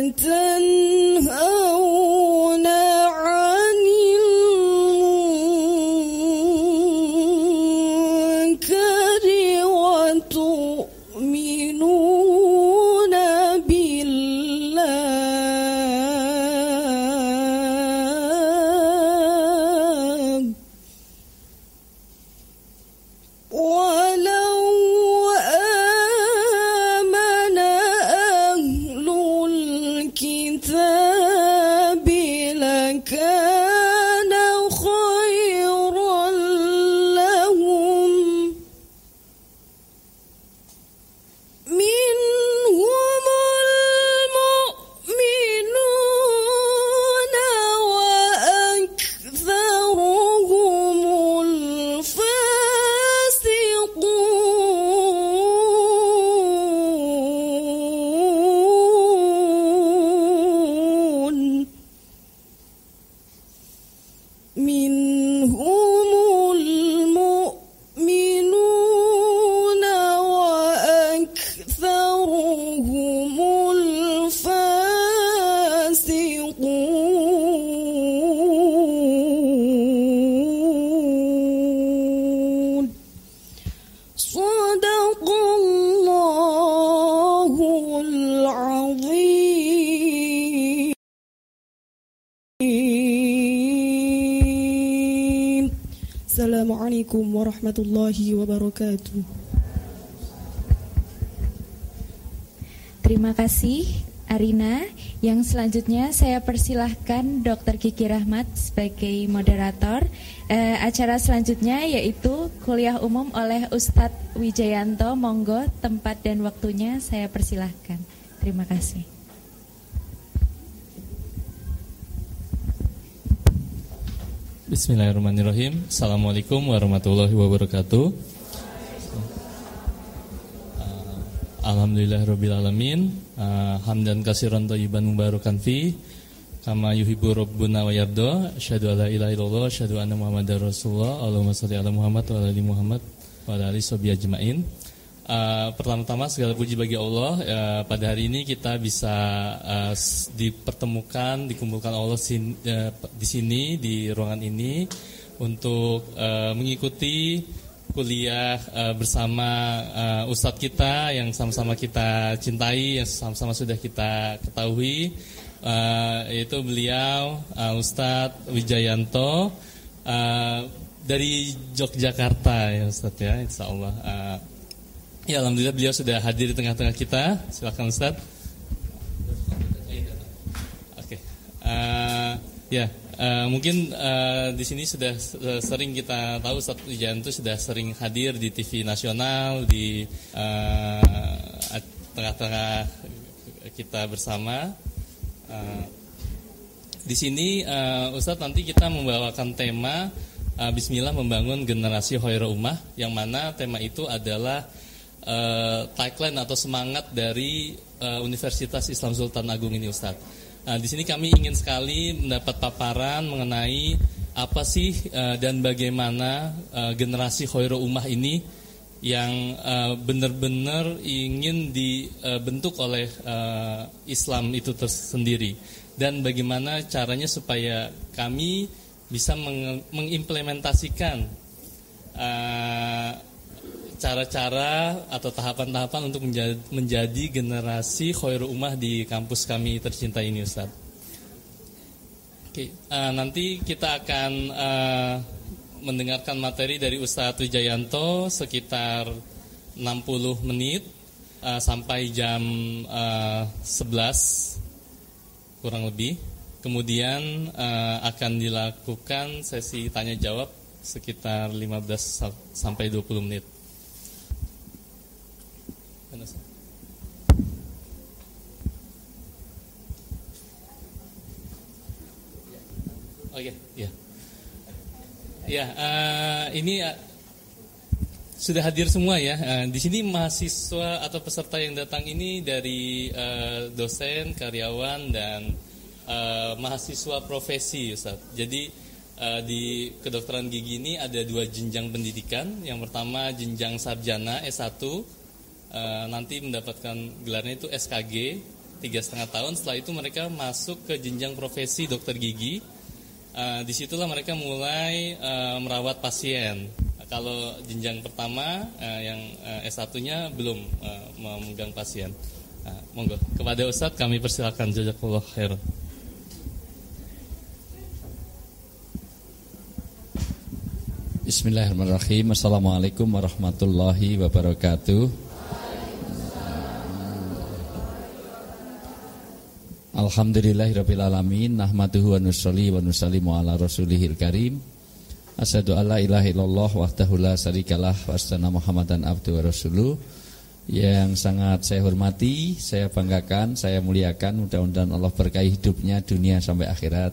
وتنهون عن المنكر وتؤمنون بالله ولو آمن أهل الكتاب لكان خيرا لهم منهم المؤمنون وأكثرهم الفاسقون منهم المؤمنون وأكثرهم الفاسقون صدق الله العظيم. Assalamualaikum warahmatullahi wabarakatuh. Terima kasih Arina. Yang selanjutnya saya persilahkan Dr. Kiki Rahmat sebagai moderator. Acara selanjutnya yaitu kuliah umum oleh Ustadz Wijayanto. Monggo tempat dan waktunya saya persilahkan. Terima kasih. Bismillahirrahmanirrahim. Assalamualaikum warahmatullahi wabarakatuh. Alhamdulillahirrabbilalamin. Hamdan katsiran thayyiban mubarakan fi kama yuhibbu rabbuna wa yarda. Asyhadu alla ilaha illallah, asyhadu anna muhammadar rasulullah. Allahumma shalli ala Muhammad wa ala ali Muhammad wa ala ali sahbihi ajmain. Pertama-tama segala puji bagi Allah. Pada hari ini kita bisa dipertemukan, dikumpulkan Allah di sini di ruangan ini untuk mengikuti kuliah bersama ustadz kita yang sama-sama kita cintai, yang sama-sama sudah kita ketahui, yaitu beliau Ustadz Wijayanto dari Yogyakarta ya Ustadz ya, insya Allah. Ya, alhamdulillah beliau sudah hadir di tengah-tengah kita. Silakan Ustadz. Oke. Mungkin di sini sudah sering kita tahu Ustadz Wijayanto sudah sering hadir di TV nasional, di tengah-tengah kita bersama. Di sini Ustadz nanti kita membawakan tema Bismillah membangun generasi khairul ummah, yang mana tema itu adalah tagline atau semangat dari Universitas Islam Sultan Agung ini Ustadz. Di sini kami ingin sekali mendapat paparan mengenai apa sih dan bagaimana generasi khairul ummah ini yang benar-benar ingin dibentuk oleh Islam itu tersendiri, dan bagaimana caranya supaya kami bisa mengimplementasikan cara-cara atau tahapan-tahapan untuk menjadi generasi khairul ummah di kampus kami tercinta ini Ustaz. Oke, nanti kita akan mendengarkan materi dari Ustadz Wijayanto sekitar 60 menit sampai jam 11 kurang lebih. Kemudian akan dilakukan sesi tanya jawab sekitar 15 sampai 20 menit. Oke, ya. Ya, ini sudah hadir semua ya. Di sini mahasiswa atau peserta yang datang ini dari dosen, karyawan, dan mahasiswa profesi, Ustaz. Jadi di kedokteran gigi ini ada 2 jenjang pendidikan. Yang pertama jenjang sarjana S1, nanti mendapatkan gelarnya itu SKG. 3,5 tahun. Setelah itu mereka masuk ke jenjang profesi dokter gigi. Disitulah mereka mulai merawat pasien. Kalau jenjang pertama yang S1-nya belum memegang pasien. Monggo kepada Ustadz kami persilakan. Jazakallah khairan. Bismillahirrahmanirrahim. Assalamualaikum warahmatullahi wabarakatuh. Alhamdulillahirabbil alamin, nahmaduhu wa nusolli wa nusallimu ala rasulihil karim. Asyhadu alla ilaha illallah wahdahu la syarikalah wa asyhadu Muhammadan abduhu wa rasuluh. Yang sangat saya hormati, saya banggakan, saya muliakan, mudah-mudahan Allah berkahi hidupnya dunia sampai akhirat,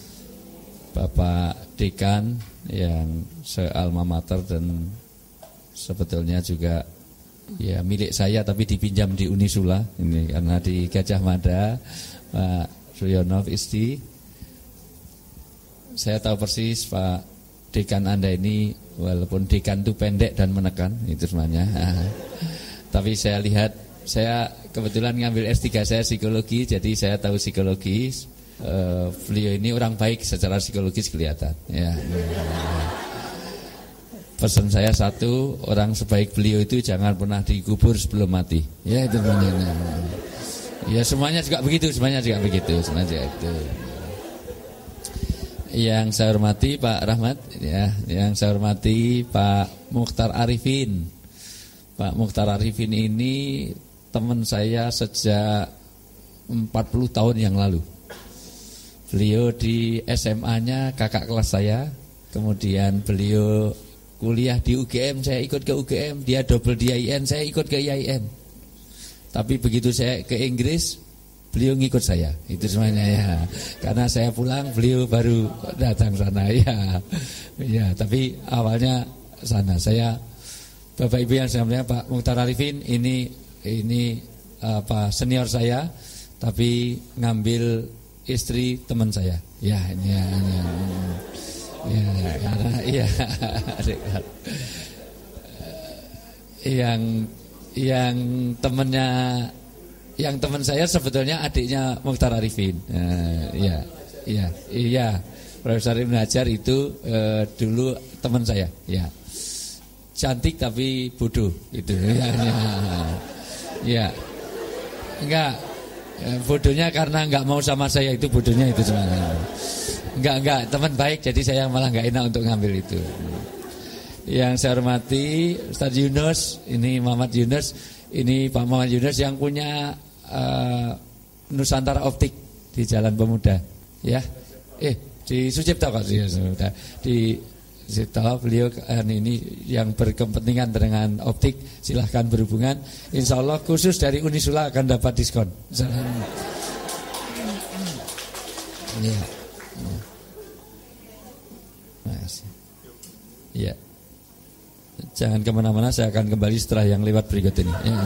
Bapak Dekan yang se-alma mater dan sebetulnya juga ya milik saya tapi dipinjam di Unisula ini karena di Gajah Mada, Pak Suyono Isti. Saya tahu persis Pak Dekan Anda ini walaupun dekan itu pendek dan menekan itu semuanya. Tapi saya lihat, saya kebetulan ngambil S3 saya psikologi, jadi saya tahu psikologis. Beliau ini orang baik secara psikologis kelihatan. Ya. Pesan saya satu, orang sebaik beliau itu jangan pernah dikubur sebelum mati. Ya itu namanya. Ya semuanya juga begitu, semuanya juga begitu. Yang saya hormati Pak Rahmat, ya, yang saya hormati Pak Mukhtar Arifin. Pak Mukhtar Arifin ini teman saya sejak 40 tahun yang lalu. Beliau di SMA-nya kakak kelas saya. Kemudian beliau kuliah di UGM, saya ikut ke UGM. Dia double di IAIN, saya ikut ke IAIN. Tapi begitu saya ke Inggris, beliau ngikut saya. Itu semuanya ya. Karena saya pulang, beliau baru datang sana ya. Ya, tapi awalnya sana. Saya Bapak Ibu yang saya muliakan, Pak Mukhtar Arifin ini senior saya, tapi ngambil istri teman saya. Ya, ini ya, yang teman saya sebetulnya adiknya Mukhtar Arifin. Iya, Profesor Ibnu Hajar itu dulu teman saya. Ya. Cantik tapi bodoh itu ya. Enggak bodohnya karena enggak mau sama saya, itu bodohnya itu sebenarnya. Enggak teman baik, jadi saya malah enggak enak untuk ngambil itu. Yang saya hormati Ustaz Yunus, ini Muhammad Yunus, ini Pak Muhammad Yunus yang punya Nusantara Optik di Jalan Pemuda ya. Di Sucipto kok di Tahu beliau ini yang berkepentingan dengan optik, silahkan berhubungan. Insya Allah khusus dari Unisula akan dapat diskon. Ya. Ya. Jangan kemana-mana, saya akan kembali setelah yang lewat berikut ini. Ya.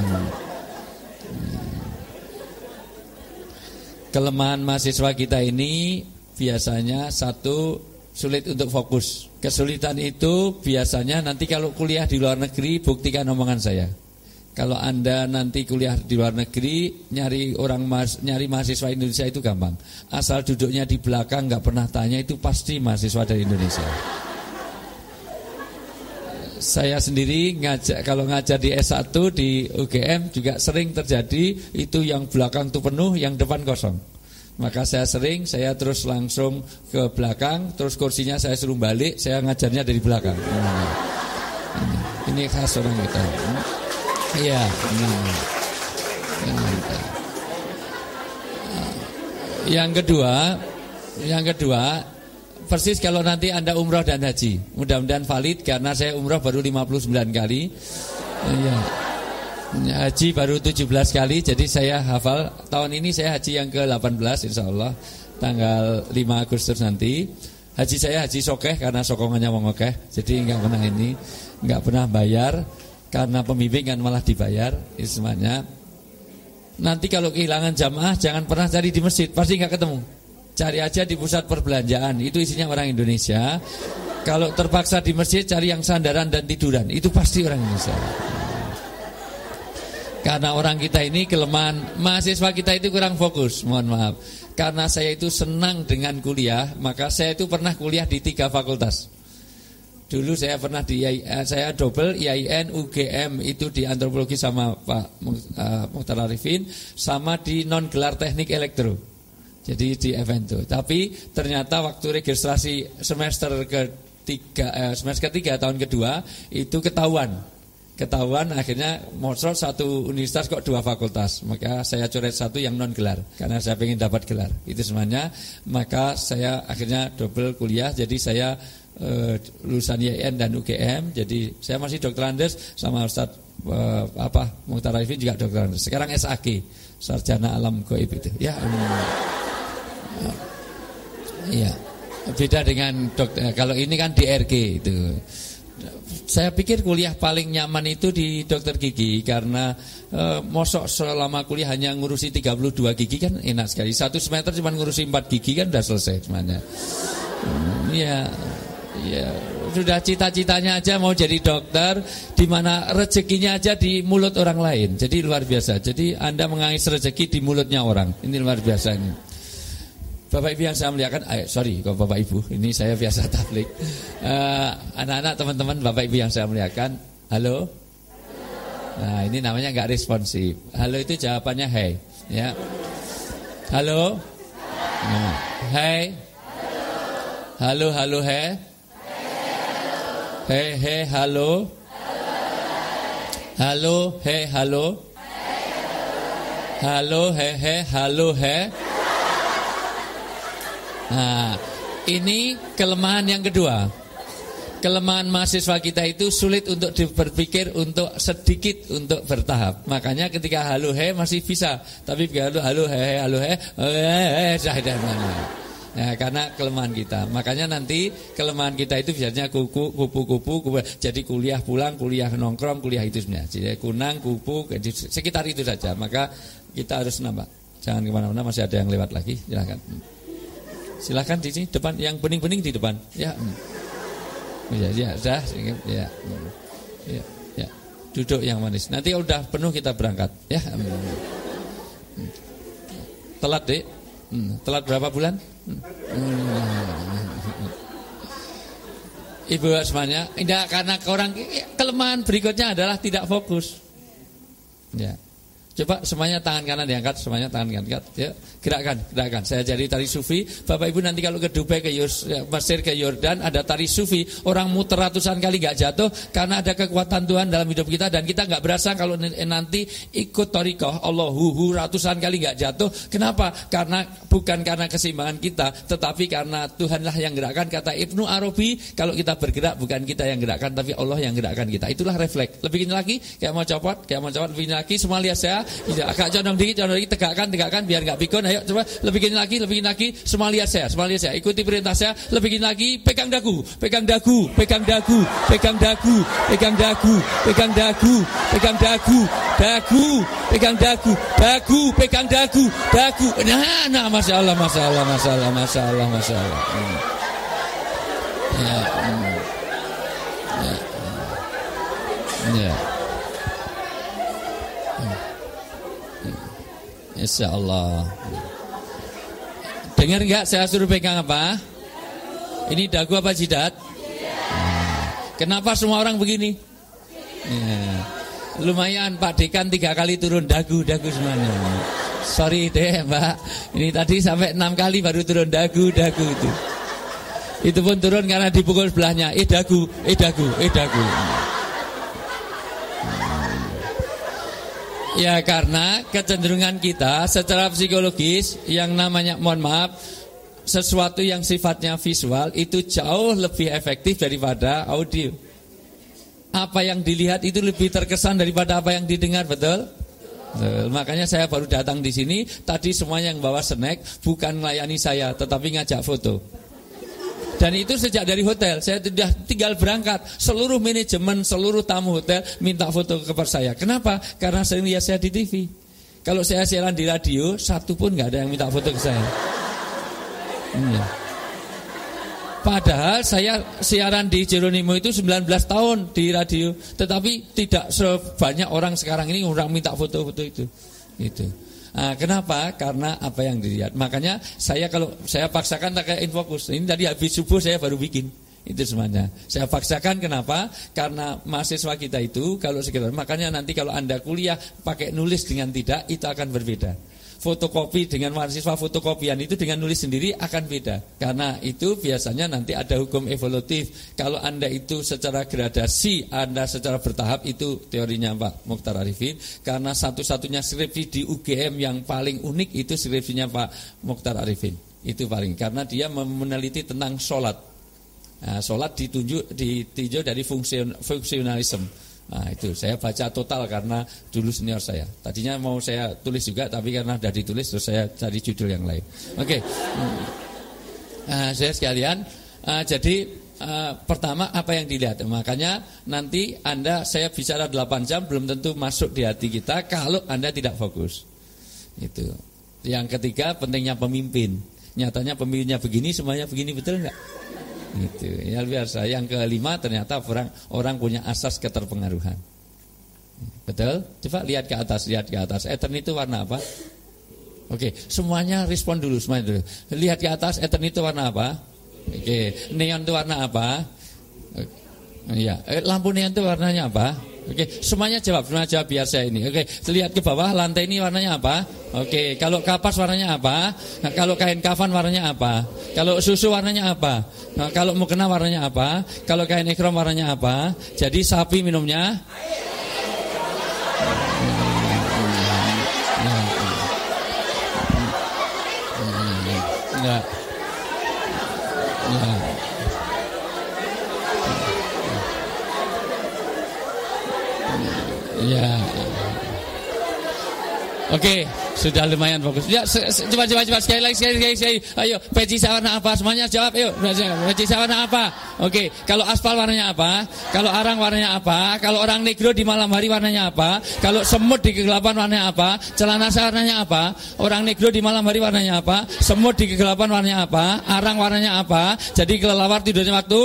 Kelemahan mahasiswa kita ini biasanya satu, sulit untuk fokus. Kesulitan itu biasanya nanti kalau kuliah di luar negeri, buktikan omongan saya. Kalau Anda nanti kuliah di luar negeri, nyari mahasiswa Indonesia itu gampang. Asal duduknya di belakang, nggak pernah tanya, itu pasti mahasiswa dari Indonesia. Saya sendiri kalau ngajar di S1 di UGM juga sering terjadi itu yang belakang itu penuh, yang depan kosong. Maka saya terus langsung ke belakang, terus kursinya saya suruh balik, saya ngajarnya dari belakang. Ini khas orang kita. Iya. Yang kedua, persis kalau nanti Anda umroh dan haji, mudah-mudahan valid karena saya umroh baru 59 kali. Iya. Haji baru 17 kali, jadi saya hafal. Tahun ini saya haji yang ke-18 insya Allah, tanggal 5 Agustus nanti. Haji saya haji sokeh karena sokongannya wong akeh, jadi nggak pernah bayar, karena pembimbing kan malah dibayar. Semuanya. Nanti kalau kehilangan jamaah jangan pernah cari di masjid, pasti nggak ketemu. Cari aja di pusat perbelanjaan, itu isinya orang Indonesia. Kalau terpaksa di masjid, cari yang sandaran dan tiduran, itu pasti orang Indonesia. Karena orang kita ini kelemahan, mahasiswa kita itu kurang fokus, mohon maaf. Karena saya itu senang dengan kuliah, maka saya itu pernah kuliah di 3 fakultas. Dulu saya pernah saya double IAIN, UGM itu di antropologi sama Pak Mukhtar Arifin, sama di non gelar teknik elektro. Jadi di Evento. Tapi ternyata waktu registrasi semester ketiga tahun kedua itu ketahuan akhirnya mosok satu universitas kok 2 fakultas. Maka saya coret 1 yang non gelar karena saya ingin dapat gelar. Itu semuanya. Maka saya akhirnya double kuliah. Jadi saya lulusan IAIN dan UGM. Jadi saya masih Dr. Andes sama Ustaz Mukhtar Arifin juga Dr. Andes. Sekarang SAG, Sarjana Alam Gaib itu. Ya. Iya. Beda dengan dokter. Kalau ini kan DRG itu. Saya pikir kuliah paling nyaman itu di dokter gigi karena mosok selama kuliah hanya ngurusi 32 gigi kan enak sekali. 1 semester cuma ngurusi 4 gigi kan udah selesai semuanya. Ya, sudah cita-citanya aja mau jadi dokter, di mana rezekinya aja di mulut orang lain. Jadi luar biasa. Jadi Anda mengais rezeki di mulutnya orang. Ini luar biasa ini. Bapak Ibu yang saya muliakan, kalau Bapak Ibu, ini saya biasa tablik. Anak-anak, teman-teman, Bapak Ibu yang saya muliakan, halo. Nah, ini namanya nggak responsif. Halo itu jawabannya hey, ya. Halo. Nah, hey. Halo, halo, hey. Hey, hey, halo. Halo, hey, halo. Halo, hey, hey, halo, hey. Nah, ini kelemahan yang kedua. Kelemahan mahasiswa kita itu sulit untuk berpikir untuk sedikit untuk bertahap. Makanya ketika halo he masih bisa, tapi kalau halo he ya, karena kelemahan kita. Makanya nanti kelemahan kita itu biasanya kupu-kupu, jadi kuliah pulang, kuliah nongkrong, kuliah itu sebenarnya. Jadi kunang, kupu, sekitar itu saja. Maka kita harus nambah. Jangan kemana-mana, masih ada yang lewat lagi. Silakan di sini depan, yang bening-bening di depan. Ya. Ya, sudah. Ya. Duduk yang manis. Nanti udah penuh kita berangkat, ya. Telat, Dek. Telat berapa bulan? Ibu semuanya, tidak, karena orang kelemahan berikutnya adalah tidak fokus. Ya. Coba semuanya tangan kanan diangkat, semuanya tangan kanan diangkat. Ya, gerakkan. Saya jadi tari sufi. Bapak Ibu nanti kalau ke Dubai, ke Mesir, ke Yordan ada tari sufi. Orang muter ratusan kali nggak jatuh karena ada kekuatan Tuhan dalam hidup kita dan kita nggak berasa kalau nanti ikut thariqah Allahu ratusan kali nggak jatuh. Kenapa? Karena bukan karena keseimbangan kita, tetapi karena Tuhanlah yang gerakkan. Kata Ibnu Arabi, kalau kita bergerak bukan kita yang gerakkan, tapi Allah yang gerakkan kita. Itulah refleks. Lebih lagi, kayak mau copot, lebih lagi. Semua lihat saya. Agak condong dikit, tegakkan biar nggak pikun. Ayo coba lebih gini lagi. Semua lihat saya. Ikuti perintah saya. Lebih gini lagi, pegang dagu. Nah, masya Allah. Ya. Insya Allah. Dengar nggak saya suruh pegang apa? Ini dagu apa jidat? Kenapa semua orang begini? Ya. Lumayan Pak Dekan 3 kali turun dagu semuanya. Sorry deh Mbak, ini tadi sampai 6 kali baru turun dagu itu. Itu pun turun karena dipukul sebelahnya. Dagu. Ya karena kecenderungan kita secara psikologis yang namanya, mohon maaf, sesuatu yang sifatnya visual itu jauh lebih efektif daripada audio. Apa yang dilihat itu lebih terkesan daripada apa yang didengar, betul? Makanya saya baru datang di sini. Tadi semuanya yang bawa snack bukan melayani saya, tetapi ngajak foto. Dan itu sejak dari hotel. Saya sudah tinggal berangkat, seluruh manajemen, seluruh tamu hotel minta foto kepada saya. Kenapa? Karena sering lihat saya di TV. Kalau saya siaran di radio, satu pun nggak ada yang minta foto ke saya. Padahal saya siaran di Jeronimo itu 19 tahun di radio, tetapi tidak sebanyak orang sekarang ini orang minta foto-foto itu. Nah, kenapa? Karena apa yang dilihat. Makanya kalau saya paksakan tak kayak Infokus. Ini tadi habis subuh saya baru bikin. Itu semuanya. Saya paksakan kenapa? Karena mahasiswa kita itu kalau sekitar, makanya nanti kalau Anda kuliah pakai nulis dengan tidak, itu akan berbeda. Fotokopi dengan mahasiswa fotokopian itu dengan nulis sendiri akan beda. Karena itu biasanya nanti ada hukum evolutif. Kalau Anda itu secara gradasi, Anda secara bertahap, itu teorinya Pak Mukhtar Arifin. Karena satu-satunya skripsi di UGM yang paling unik itu skripsinya Pak Mukhtar Arifin. Itu paling, karena dia meneliti tentang sholat. Nah, sholat ditinjau dari fungsionalisme. Nah, itu saya baca total karena dulu senior saya. Tadinya mau saya tulis juga, tapi karena sudah ditulis terus saya cari judul yang lain. Oke. Saya sekalian, jadi pertama apa yang dilihat. Makanya nanti saya bicara 8 jam belum tentu masuk di hati kita kalau Anda tidak fokus. Itu. Yang ketiga, pentingnya pemimpin. Nyatanya pemimpinnya begini, semuanya begini, betul enggak? Gitu. Ya biasa. Yang kelima, ternyata orang punya asas keterpengaruhan. Betul? Coba lihat ke atas. Etern itu warna apa? Oke, semuanya respon dulu, semuanya dulu. Lihat ke atas, etern itu warna apa? Oke, neon itu warna apa? Iya, lampu neon itu warnanya apa? Oke, semuanya jawab biar saya ini. Oke, lihat ke bawah, lantai ini warnanya apa? Oke, kalau kapas warnanya apa? Nah, kalau kain kafan warnanya apa? Kalau susu warnanya apa? Nah, kalau mukena warnanya apa? Kalau kain ikhram warnanya apa? Jadi sapi minumnya Ya. Oke, sudah lumayan fokus. Ya, coba sekali lagi. Ayo, peci warna apa? Semuanya jawab, yuk. Peci warna apa? Oke, kalau aspal warnanya apa? Kalau arang warnanya apa? Kalau orang negro di malam hari warnanya apa? Kalau semut di kegelapan warnanya apa? Celana saya warnanya apa? Orang negro di malam hari warnanya apa? Semut di kegelapan warnanya apa? Arang warnanya apa? Jadi kelelawar tidurnya waktu?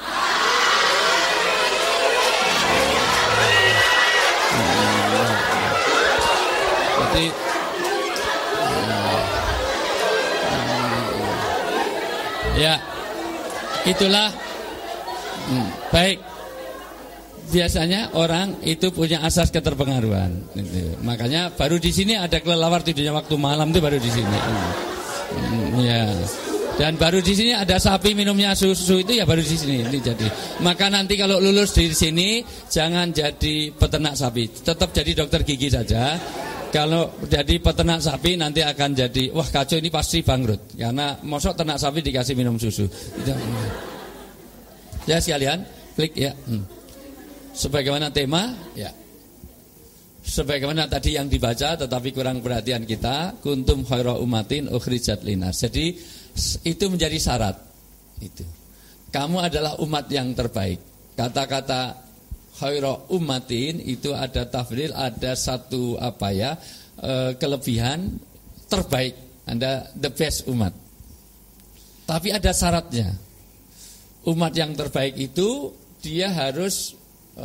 Ya, itulah. Baik. Biasanya orang itu punya asas keterpengaruhan. Makanya baru di sini ada kelelawar tidurnya waktu malam itu baru di sini. Ya. Dan baru di sini ada sapi minumnya susu itu ya baru di sini. Jadi, maka nanti kalau lulus di sini jangan jadi peternak sapi, tetap jadi dokter gigi saja. Kalau jadi peternak sapi nanti akan jadi wah kacau, ini pasti bangkrut. Karena mosok ternak sapi dikasih minum susu. Ya sekalian, klik ya. Sebagaimana tema ya. Sebagaimana tadi yang dibaca tetapi kurang perhatian kita, kuntum khaira ummatin ukhrijat linnas. Jadi itu menjadi syarat. Itu. Kamu adalah umat yang terbaik. Kata-kata khaira ummatin itu ada tafdil, ada satu kelebihan terbaik. Anda the best umat. Tapi ada syaratnya. Umat yang terbaik itu dia harus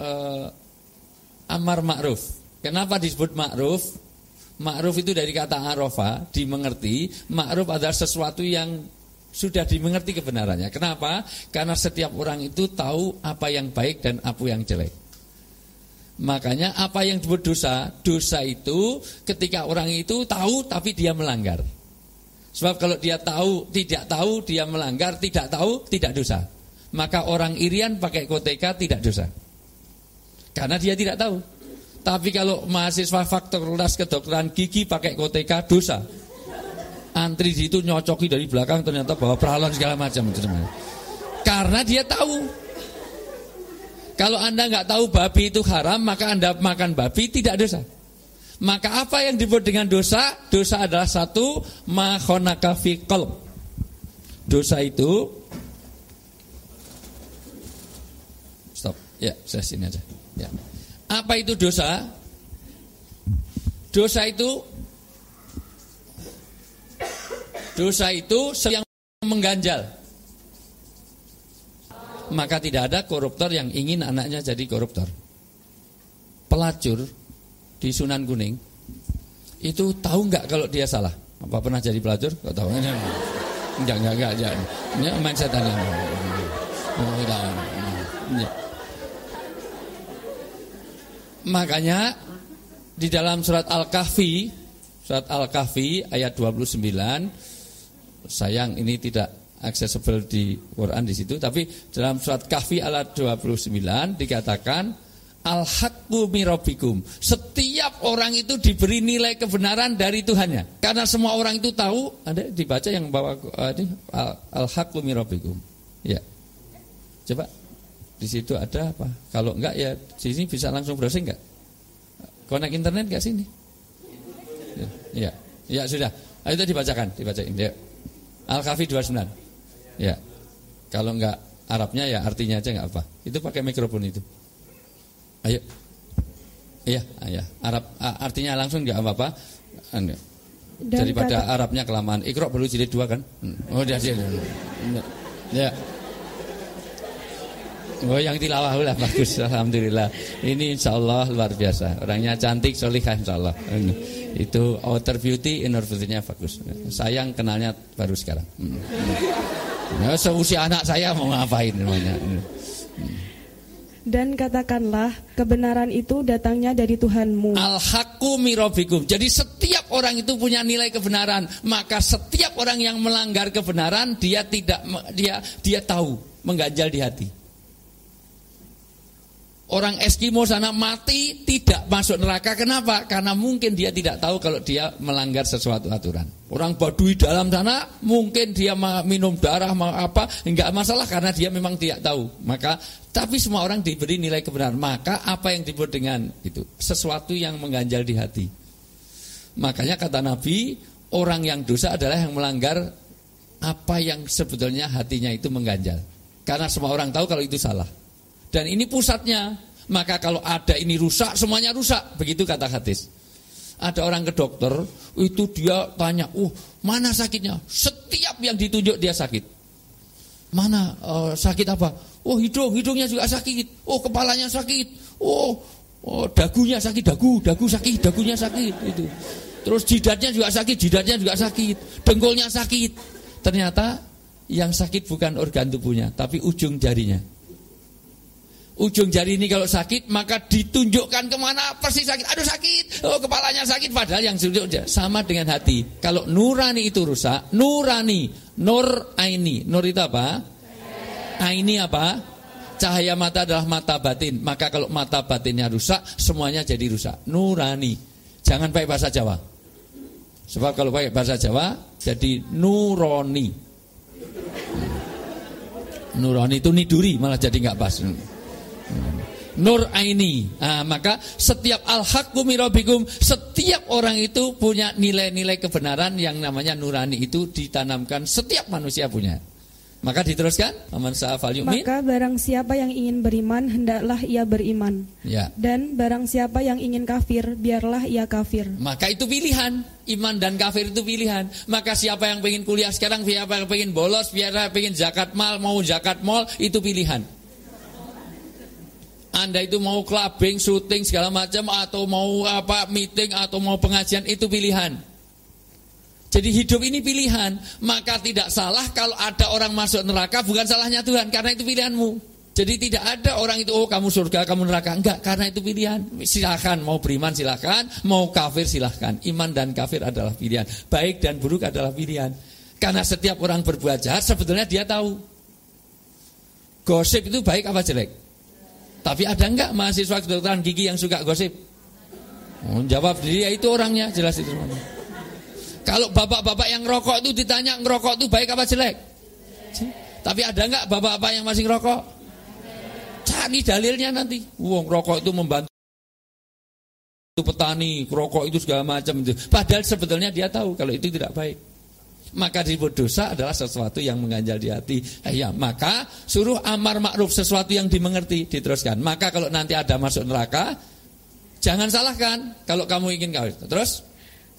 amar ma'ruf. Kenapa disebut ma'ruf? Ma'ruf itu dari kata arafa, dimengerti. Ma'ruf adalah sesuatu yang sudah dimengerti kebenarannya. Kenapa? Karena setiap orang itu tahu apa yang baik dan apa yang jelek. Makanya apa yang disebut dosa, dosa itu ketika orang itu tahu tapi dia melanggar. Sebab kalau dia tahu, tidak tahu, dia melanggar, tidak tahu, tidak dosa. Maka orang irian pakai koteka tidak dosa. Karena dia tidak tahu. Tapi kalau mahasiswa fakultas kedokteran gigi pakai koteka dosa. Antri di itu nyocoki dari belakang ternyata bawa pralon segala macam. Karena dia tahu. Kalau Anda nggak tahu babi itu haram, maka Anda makan babi tidak dosa. Maka apa yang disebut dengan dosa? Dosa adalah satu ma khonaka fi qalb. Dosa itu stop. Ya, saya sini aja. Ya. Apa itu dosa? Dosa itu yang mengganjal. maka tidak ada koruptor yang ingin anaknya jadi koruptor. Pelacur di Sunan Kuning itu tahu nggak kalau dia salah? Apa pernah jadi pelacur? Gak tahu. Enggak. Ini main setan. Makanya di dalam surat Al-Kahfi ayat 29, sayang ini tidak accessible di Quran di situ, tapi dalam surat Kahfi ayat 29 dikatakan al-haqqu mirabbikum. Setiap orang itu diberi nilai kebenaran dari Tuhannya. Karena semua orang itu tahu, ada dibaca yang bawa al-haqqu mirabbikum. Ya. Coba di situ ada apa? Kalau enggak ya di sini bisa langsung browsing enggak? Connect internet enggak sini? Ya. Ya sudah. Itu dibacain. Ya. Al-Kahfi 29. Ya. Kalau enggak Arabnya ya artinya aja enggak apa. Itu pakai mikrofon itu. Ayo. Iya. Arab artinya langsung enggak apa-apa. Daripada Arabnya kelamaan. Iqra baru jilid 2 kan? Oh, dia sih. Ya. Oh, yang tilawah lah bagus, alhamdulillah. Ini insyaallah luar biasa. Orangnya cantik, solihah insyaallah. Itu outer beauty, inner beauty-nya bagus. Sayang kenalnya baru sekarang. Ya, seusia anak saya mau ngapain namanya. Dan katakanlah kebenaran itu datangnya dari Tuhanmu. Al-haqqu mirabbikum. Jadi setiap orang itu punya nilai kebenaran. Maka setiap orang yang melanggar kebenaran dia tahu, mengganjal di hati. Orang Eskimo sana mati tidak masuk neraka. Kenapa? Karena mungkin dia tidak tahu kalau dia melanggar sesuatu aturan. Orang Baduy dalam sana mungkin dia minum darah apa enggak masalah karena dia memang tidak tahu. Maka tapi semua orang diberi nilai kebenaran. Maka apa yang disebut dengan itu sesuatu yang mengganjal di hati. Makanya kata Nabi, orang yang dosa adalah yang melanggar apa yang sebetulnya hatinya itu mengganjal. Karena semua orang tahu kalau itu salah. Dan ini pusatnya. Maka kalau ada ini rusak, semuanya rusak. Begitu kata hadis. Ada orang ke dokter, itu dia tanya, mana sakitnya? Setiap yang ditunjuk dia sakit. Mana sakit apa? Hidungnya juga sakit. Kepalanya sakit. Dagunya sakit, dagu sakit, dagunya sakit. Itu. Terus jidatnya juga sakit, dengkulnya sakit. Ternyata yang sakit bukan organ tubuhnya, tapi ujung jarinya. Ujung jari ini kalau sakit maka ditunjukkan kemana persis sakit. Aduh sakit, kepalanya sakit. Padahal yang sama dengan hati. Kalau nurani itu rusak, nurani, nur aini. Nur itu apa? Aini apa? Cahaya mata adalah mata batin. Maka kalau mata batinnya rusak, semuanya jadi rusak. Nurani. Jangan pakai bahasa Jawa. Sebab kalau pakai bahasa Jawa jadi nuroni. Nuroni itu niduri, malah jadi nggak pas. Nur aini. Maka setiap al-haqqu mirabbikum, setiap orang itu punya nilai-nilai kebenaran yang namanya nurani itu ditanamkan, setiap manusia punya. Maka diteruskan, aman sa'afal yu'min. Maka barang siapa yang ingin beriman, hendaklah ia beriman. Ya. Dan barang siapa yang ingin kafir, biarlah ia kafir. Maka itu pilihan. Iman dan kafir itu pilihan. Maka siapa yang pengen kuliah sekarang, siapa yang pengen bolos, siapa yang pengen zakat mal, mau zakat mall, itu pilihan. Anda itu mau clubbing, syuting segala macam, atau mau meeting, atau mau pengajian, itu pilihan. Jadi hidup ini pilihan. Maka tidak salah kalau ada orang masuk neraka, bukan salahnya Tuhan, karena itu pilihanmu. Jadi tidak ada orang itu, kamu surga, kamu neraka. Enggak, karena itu pilihan. Silahkan, mau beriman silahkan, mau kafir silahkan. Iman dan kafir adalah pilihan. Baik dan buruk adalah pilihan. Karena setiap orang berbuat jahat, sebetulnya dia tahu. Gosip itu baik apa jelek? Tapi ada enggak mahasiswa kedokteran gigi yang suka gosip? Jawab dia itu orangnya, jelas itu semuanya. Kalau bapak-bapak yang rokok itu ditanya ngerokok itu baik apa jelek? Tapi ada enggak bapak-bapak yang masih ngerokok? Cari dalilnya nanti. Rokok itu membantu petani, rokok itu segala macam itu. Padahal sebetulnya dia tahu kalau itu tidak baik. Maka disebut dosa adalah sesuatu yang mengganjal di hati. Maka suruh amar ma'ruf, sesuatu yang dimengerti, diteruskan. Maka kalau nanti ada masuk neraka, jangan salahkan kalau kamu ingin kafir. Terus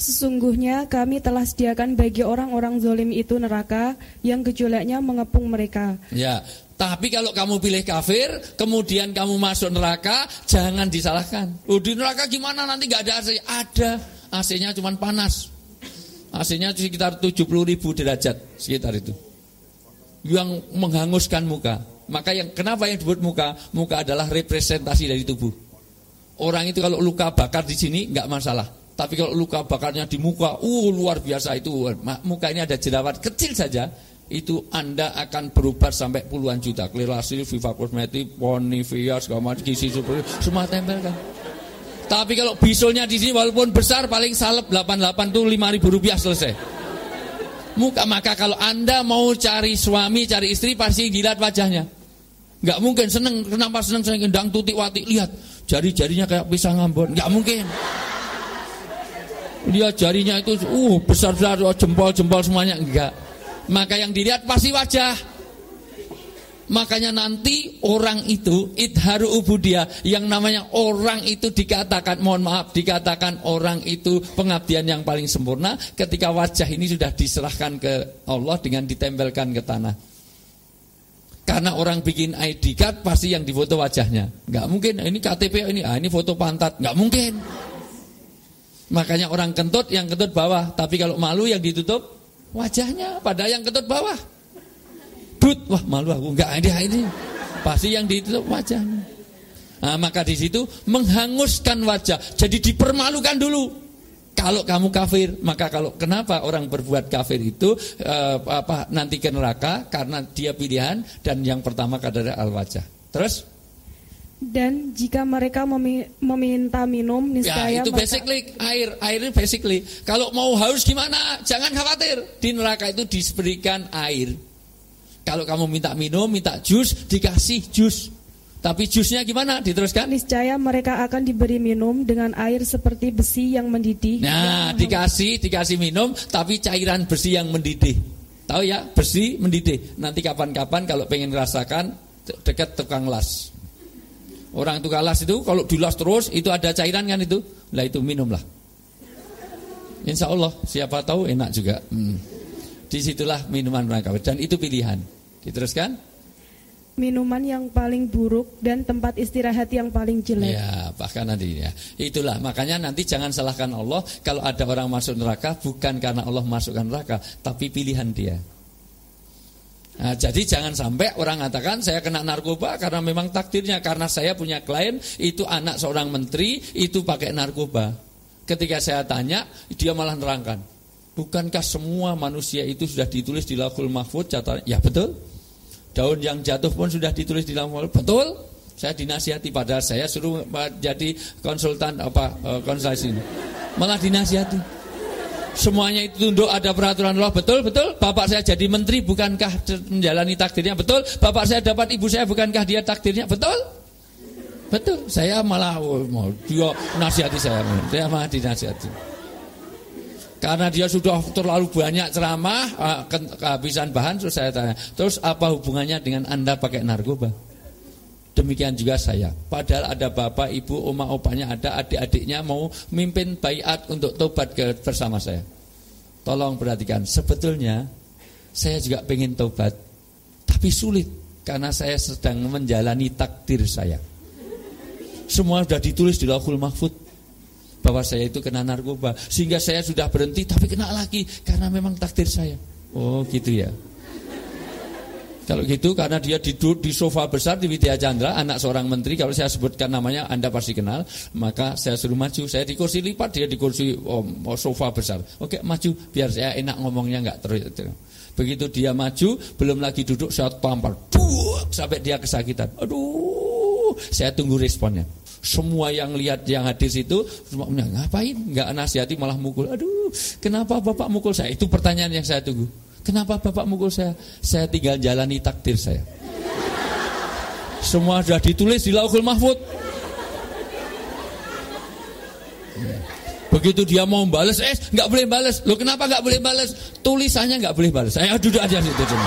Sesungguhnya kami telah sediakan bagi orang-orang zalim itu neraka yang gejolaknya mengepung mereka. Ya, tapi kalau kamu pilih kafir, kemudian kamu masuk neraka, jangan disalahkan. Di neraka gimana nanti nggak ada AC? Ada, AC-nya cuma panas. AC-nya sekitar 70.000 derajat sekitar itu, yang menghanguskan muka. Maka kenapa yang disebut muka? Muka adalah representasi dari tubuh. Orang itu kalau luka bakar di sini nggak masalah. Tapi kalau luka bakarnya di muka, luar biasa itu. Muka ini ada jerawat kecil saja, itu Anda akan berobat sampai puluhan juta. Clearasil, Viva Cosmetic, Ponivia, segala macam, gizi super, semua tempel kan. Tapi kalau bisulnya di sini walaupun besar, paling salep 88 tuh 5.000 rupiah selesai. Muka, maka kalau Anda mau cari suami, cari istri, pasti dilihat wajahnya. Nggak mungkin seneng, kenapa seneng gendang tutik wati, lihat jari-jarinya kayak pisang Ambon, nggak mungkin. Lihat jarinya itu besar-besar, jempol-jempol semuanya, enggak. Maka yang dilihat pasti wajah. Makanya nanti orang itu idharu ubudiyah, yang namanya orang itu dikatakan, mohon maaf, dikatakan orang itu pengabdian yang paling sempurna ketika wajah ini sudah diserahkan ke Allah dengan ditempelkan ke tanah. Karena orang bikin ID card pasti yang difoto wajahnya. Enggak mungkin ini KTP ini foto pantat, enggak mungkin. Makanya orang kentut, yang kentut bawah. Tapi kalau malu yang ditutup wajahnya, padahal yang kentut bawah. Wah malu aku, enggak ada ini. Pasti yang ditutup wajahnya. Nah, maka di situ menghanguskan wajah. Jadi dipermalukan dulu. Kalau kamu kafir, maka kenapa orang berbuat kafir itu nanti ke neraka? Karena dia pilihan, dan yang pertama adalah al-wajah. Terus? Dan jika mereka meminta minum, niscaya itu basically air basically. Kalau mau haus gimana? Jangan khawatir. Di neraka itu diberikan air. Kalau kamu minta minum, minta jus, dikasih jus. Tapi jusnya gimana? Diteruskan. Niscaya mereka akan diberi minum dengan air seperti besi yang mendidih. Nah, dikasih minum, tapi cairan besi yang mendidih. Tahu ya, besi mendidih. Nanti kapan-kapan kalau pengen rasakan, dekat tukang las. Orang tukang las itu kalau dilas terus itu ada cairan kan itu, lah itu minumlah. Insya Allah siapa tahu enak juga. Disitulah minuman orang kafir, dan itu pilihan. Diteruskan. Minuman yang paling buruk dan tempat istirahat yang paling jelek. Ya, bahkan nanti ya. Itulah makanya nanti jangan salahkan Allah kalau ada orang masuk neraka bukan karena Allah masukkan neraka, tapi pilihan dia. Nah, jadi jangan sampai orang mengatakan saya kena narkoba karena memang takdirnya, karena saya punya klien itu anak seorang menteri itu pakai narkoba. Ketika saya tanya, dia malah nerangkan, bukankah semua manusia itu sudah ditulis di Lauhul Mahfuz catatan? Ya betul. Daun yang jatuh pun sudah ditulis di Lauhul Mahfuz. Betul. Saya dinasihati, padahal saya suruh jadi konsultan konsultasi. Malah dinasihati. Semuanya itu tunduk ada peraturan Allah. Betul. Bapak saya jadi menteri bukankah menjalani takdirnya? Betul. Bapak saya dapat ibu saya bukankah dia takdirnya? Betul. Saya malah dia nasihati saya malah dinasihati. Karena dia sudah terlalu banyak ceramah, kehabisan bahan, terus saya tanya, terus apa hubungannya dengan Anda pakai narkoba? Demikian juga saya. Padahal ada bapak, ibu, oma, opanya ada, adik-adiknya mau mimpin baiat untuk tobat bersama saya. Tolong perhatikan, sebetulnya saya juga pengen tobat, tapi sulit karena saya sedang menjalani takdir saya. Semua sudah ditulis di Lauhul Mahfuz bahwa saya itu kena narkoba, sehingga saya sudah berhenti tapi kena lagi karena memang takdir saya. Oh gitu ya. Kalau gitu karena dia duduk di sofa besar di Widya Chandra, anak seorang menteri, kalau saya sebutkan namanya Anda pasti kenal, maka saya suruh maju. Saya di kursi lipat, dia di kursi sofa besar. Oke, maju biar saya enak ngomongnya, enggak terus. Begitu dia maju, belum lagi duduk, saya tampar sampai dia kesakitan. Aduh, saya tunggu responnya. Semua yang lihat, yang hadir situ, ngapain? Enggak nasihati, malah mukul. Aduh, kenapa Bapak mukul saya? Itu pertanyaan yang saya tunggu. Kenapa Bapak mukul saya? Saya tinggal jalani takdir saya. Semua sudah ditulis di Lauhul Mahfuz. Begitu dia mau balas, nggak boleh balas. Loh kenapa nggak boleh balas? Tulisannya nggak boleh balas. Saya duduk aja situ cuma.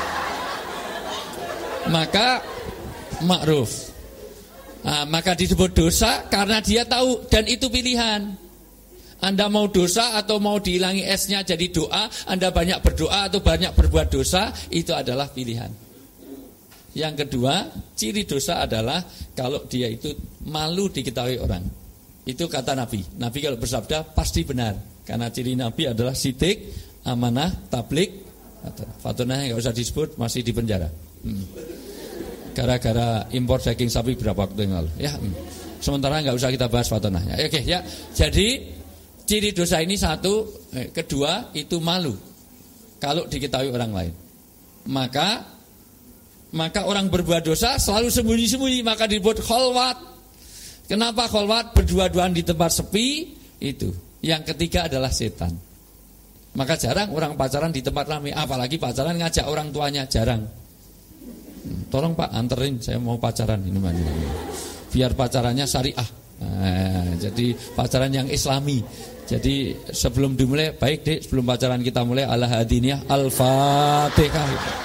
Maka ma'ruf. Maka disebut dosa karena dia tahu, dan itu pilihan. Anda mau dosa atau mau dihilangi esnya jadi doa, Anda banyak berdoa atau banyak berbuat dosa, itu adalah pilihan. Yang kedua, ciri dosa adalah kalau dia itu malu diketahui orang. Itu kata Nabi. Nabi kalau bersabda pasti benar. Karena ciri Nabi adalah sidik, amanah, tablik. Fatonahnya nggak usah disebut, masih di penjara. Gara-gara impor daging sapi berapa waktu yang lalu. Ya, sementara nggak usah kita bahas fatonahnya. Oke ya. Jadi ciri dosa ini satu, kedua itu malu kalau diketahui orang lain. Maka orang berbuat dosa selalu sembunyi-sembunyi, maka dibuat kholwat. Kenapa kholwat? Berdua-duaan di tempat sepi itu. Yang ketiga adalah setan. Maka jarang orang pacaran di tempat ramai, apalagi pacaran ngajak orang tuanya, jarang. Tolong Pak anterin, saya mau pacaran ini mana. Biar pacarannya syariah. Nah, jadi pacaran yang islami. Jadi sebelum dimulai, baik dek, sebelum pacaran kita mulai ala hadiniyah al-fatihah.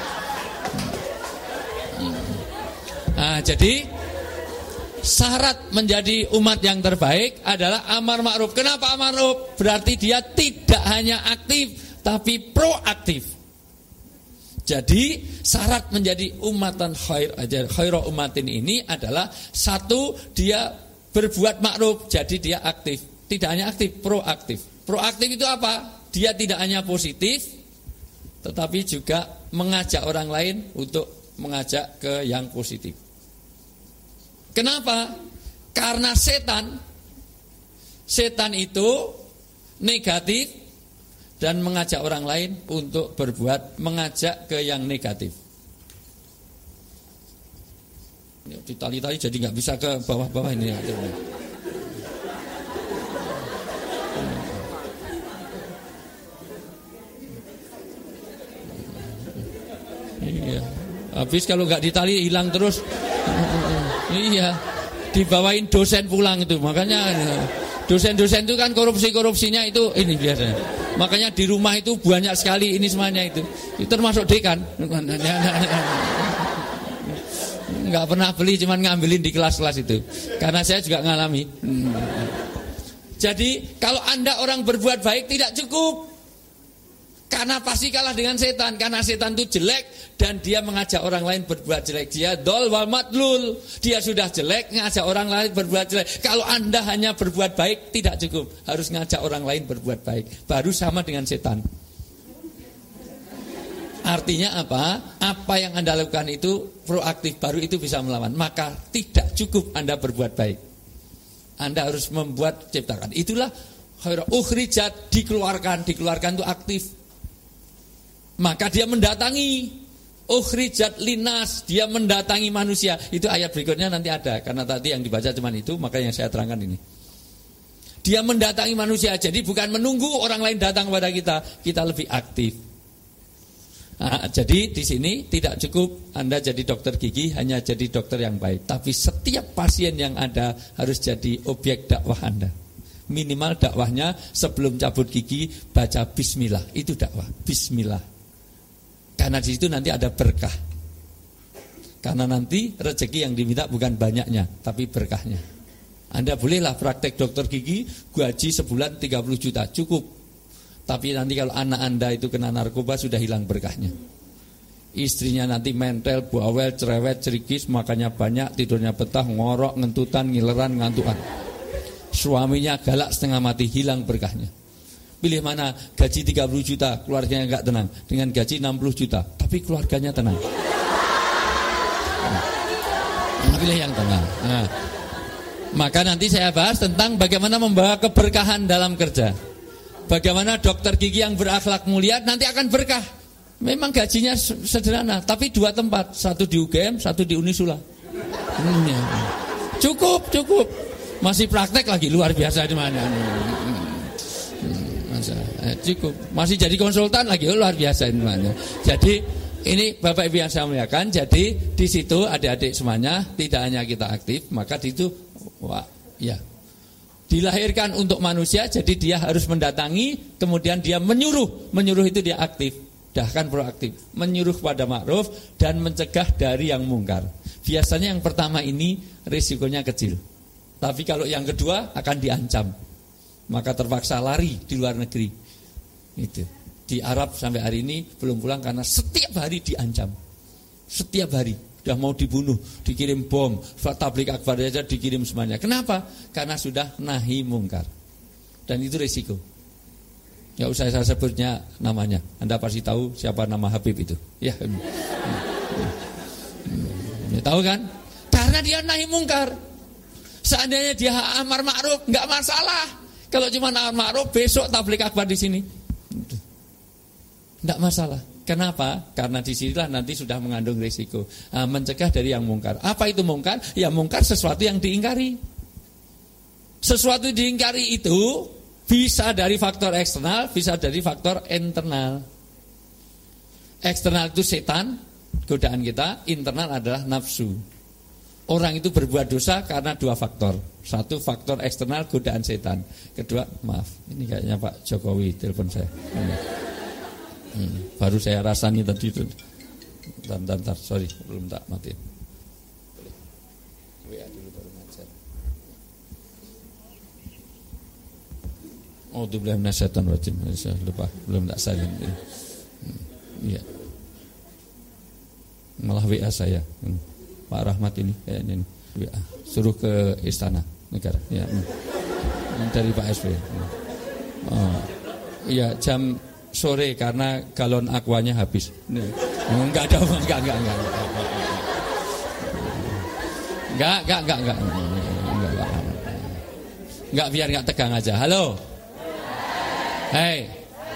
Nah, jadi syarat menjadi umat yang terbaik adalah amar ma'ruf. Kenapa amar ma'ruf? Berarti dia tidak hanya aktif tapi proaktif. Jadi syarat menjadi umatan khairu umatin ini adalah satu, dia berbuat ma'ruf, jadi dia aktif. Tidak hanya aktif, proaktif. Proaktif itu apa? Dia tidak hanya positif, tetapi juga mengajak orang lain untuk mengajak ke yang positif. Kenapa? Karena setan itu negatif dan mengajak orang lain untuk berbuat, mengajak ke yang negatif. Ditali-tali jadi nggak bisa ke bawah-bawah ini. Iya. Habis kalau nggak ditali hilang terus. Iya. Dibawain dosen pulang itu. Makanya dosen-dosen itu kan korupsinya itu ini biasanya. Makanya di rumah itu banyak sekali ini semuanya itu. Itu termasuk dekan. Nggak pernah beli, cuman ngambilin di kelas-kelas itu. Karena saya juga ngalami. Jadi kalau Anda orang berbuat baik tidak cukup. Karena pasti kalah dengan setan. Karena setan itu jelek dan dia mengajak orang lain berbuat jelek. Dia dol wal madlul. Dia sudah jelek, ngajak orang lain berbuat jelek. Kalau Anda hanya berbuat baik tidak cukup, harus ngajak orang lain berbuat baik. Baru sama dengan setan. Artinya apa? Apa yang Anda lakukan itu proaktif, baru itu bisa melawan. Maka tidak cukup Anda berbuat baik. Anda harus membuat ciptakan. Itulah ukhrijat, dikeluarkan itu aktif. Maka dia mendatangi ukhrijat linas, dia mendatangi manusia. Itu ayat berikutnya nanti ada, karena tadi yang dibaca cuma itu, maka yang saya terangkan ini. Dia mendatangi manusia, jadi bukan menunggu orang lain datang kepada kita lebih aktif. Nah, jadi di sini tidak cukup Anda jadi dokter gigi hanya jadi dokter yang baik, tapi setiap pasien yang ada harus jadi objek dakwah Anda. Minimal dakwahnya sebelum cabut gigi baca bismillah, itu dakwah, bismillah. Karena di situ nanti ada berkah. Karena nanti rezeki yang diminta bukan banyaknya, tapi berkahnya. Anda bolehlah praktek dokter gigi, gaji sebulan 30 juta, cukup. Tapi nanti kalau anak Anda itu kena narkoba sudah hilang berkahnya. Istrinya nanti mentel, bawel, cerewet, cerikis, makannya banyak, tidurnya betah, ngorok, ngentutan, ngileran, ngantuan. Suaminya galak setengah mati, hilang berkahnya. Pilih mana? Gaji 30 juta, keluarganya enggak tenang. Dengan gaji 60 juta, tapi keluarganya tenang. Pilih yang tenang. Nah, maka nanti saya bahas tentang bagaimana membawa keberkahan dalam kerja. Bagaimana dokter gigi yang berakhlak mulia nanti akan berkah. Memang gajinya sederhana, tapi 2 tempat, satu di UGM, satu di Unisula. Cukup. Masih praktek lagi luar biasa di mana. Cukup. Masih jadi konsultan lagi luar biasa di mana. Jadi ini Bapak Ibu yang saya muliakan. Jadi di situ adik-adik semuanya tidak hanya kita aktif, maka di situ dilahirkan untuk manusia, jadi dia harus mendatangi, kemudian dia menyuruh itu dia aktif, bahkan proaktif, menyuruh pada ma'ruf dan mencegah dari yang mungkar. Biasanya yang pertama ini risikonya kecil, tapi kalau yang kedua akan diancam. maka terpaksa lari di luar negeri. Itu. Di Arab sampai hari ini belum pulang karena setiap hari diancam. Setiap hari sudah mau dibunuh, dikirim bom, tabligh akbar saja dikirim semuanya. Kenapa? Karena sudah nahi mungkar. Dan itu risiko. Ya usah saya sebutnya namanya. Anda pasti tahu siapa nama Habib itu. Ya. Ya tahu kan? Karena dia nahi mungkar. Seandainya dia amar ma'ruf enggak masalah. Kalau cuma amar ma'ruf besok tabligh akbar di sini. Enggak masalah. Kenapa? Karena disinilah nanti sudah mengandung risiko. Mencegah dari yang mungkar. Apa itu mungkar? Ya mungkar sesuatu yang diingkari. Sesuatu diingkari itu bisa dari faktor eksternal, bisa dari faktor internal. Eksternal itu setan, godaan kita. Internal adalah nafsu. Orang itu berbuat dosa karena dua faktor. Satu faktor eksternal, godaan setan. Kedua, maaf, ini kayaknya Pak Jokowi telepon saya. Baru saya rasani tadi itu. Bentar, sorry, belum tak matiin. WA dulu baru ngajar. Oh, tu belum nasihatkan wajib. Saya lupa, belum tak salin. Iya. Malah WA saya. Pak Rahmat ini kayaknya ini. WA. Suruh ke Istana Negara. Ya. Dari Pak SB. Oh. Iya, jam sore karena galon aquanya habis. Enggak ada, enggak. Enggak, biar enggak tegang aja. Halo. Hei.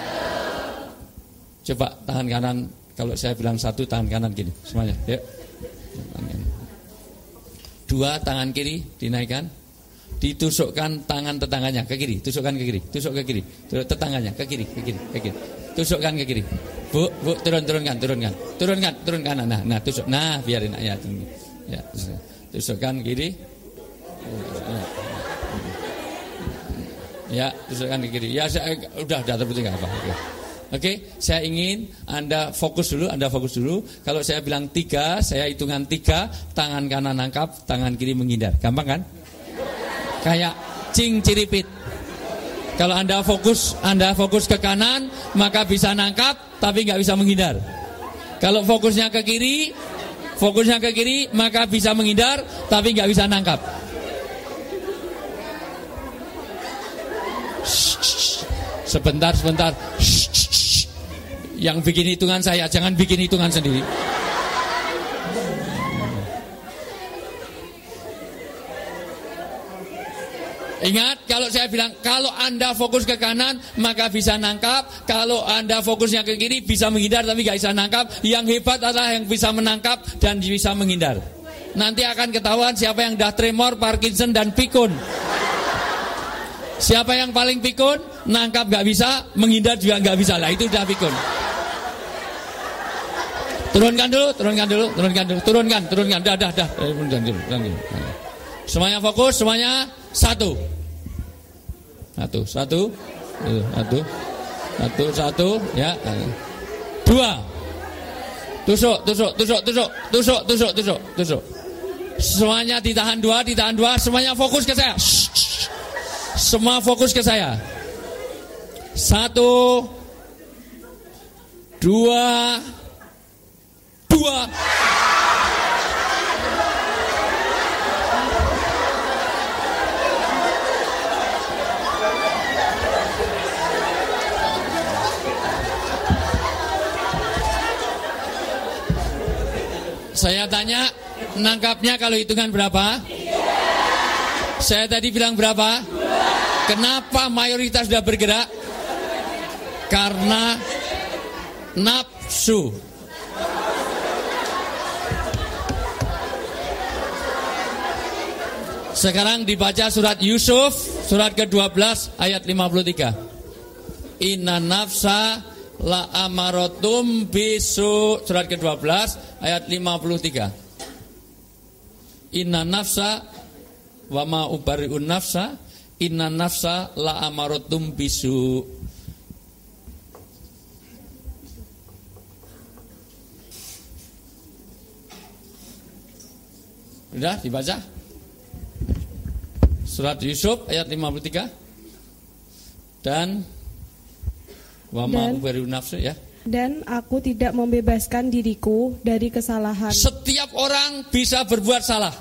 Coba tangan kanan, kalau saya bilang satu, tangan kanan gini semuanya. Yuk. Dua, tangan kiri dinaikkan. Ditusukkan tangan tetangganya ke kiri, tusukkan ke kiri, tusuk ke kiri, tetangganya ke kiri, tusukkan ke kiri. Bu, turunkan. Nah, tusuk. Nah, biarin ya. Ya, tusukkan kiri. Ya, tusukkan ke kiri. Ya, udah terpenting enggak apa. Oke, saya ingin Anda fokus dulu. Kalau saya bilang 3, saya hitungan 3, tangan kanan nangkap, tangan kiri menghindar. Gampang kan? Kayak cing ciripit. Kalau Anda fokus ke kanan, maka bisa nangkap tapi nggak bisa menghindar. Kalau fokusnya ke kiri, maka bisa menghindar tapi nggak bisa nangkap. Sebentar. Yang bikin hitungan saya, jangan bikin hitungan sendiri. Ingat, kalau saya bilang, kalau Anda fokus ke kanan, maka bisa nangkap. Kalau Anda fokusnya ke kiri, bisa menghindar, tapi gak bisa nangkap. Yang hebat adalah yang bisa menangkap dan bisa menghindar. Nanti akan ketahuan siapa yang dah tremor, Parkinson, dan pikun. Siapa yang paling pikun, nangkap gak bisa, menghindar juga gak bisa. Lah, itu udah pikun. Turunkan dulu. Dah. Turunkan dulu. Semuanya fokus, semuanya. Satu, ya. 2. Tusuk. Semuanya ditahan 2, semuanya fokus ke saya. Semua fokus ke saya. 1, 2. Saya tanya, nangkapnya kalau hitungan berapa? Saya tadi bilang berapa? Kenapa mayoritas sudah bergerak? Karena nafsu. Sekarang dibaca surat Yusuf, surat ke-12 ayat 53. Inna nafsa la amaratum bisu, surat ke-12 ayat 53. Inna nafsa wa ma ubari'un nafsa, inna nafsa la amaratum bisu. Sudah dibaca? Surat Yusuf ayat 53. Dan wa ma ubari'u nafsi ya. Dan aku tidak membebaskan diriku dari kesalahan. Setiap orang bisa berbuat salah.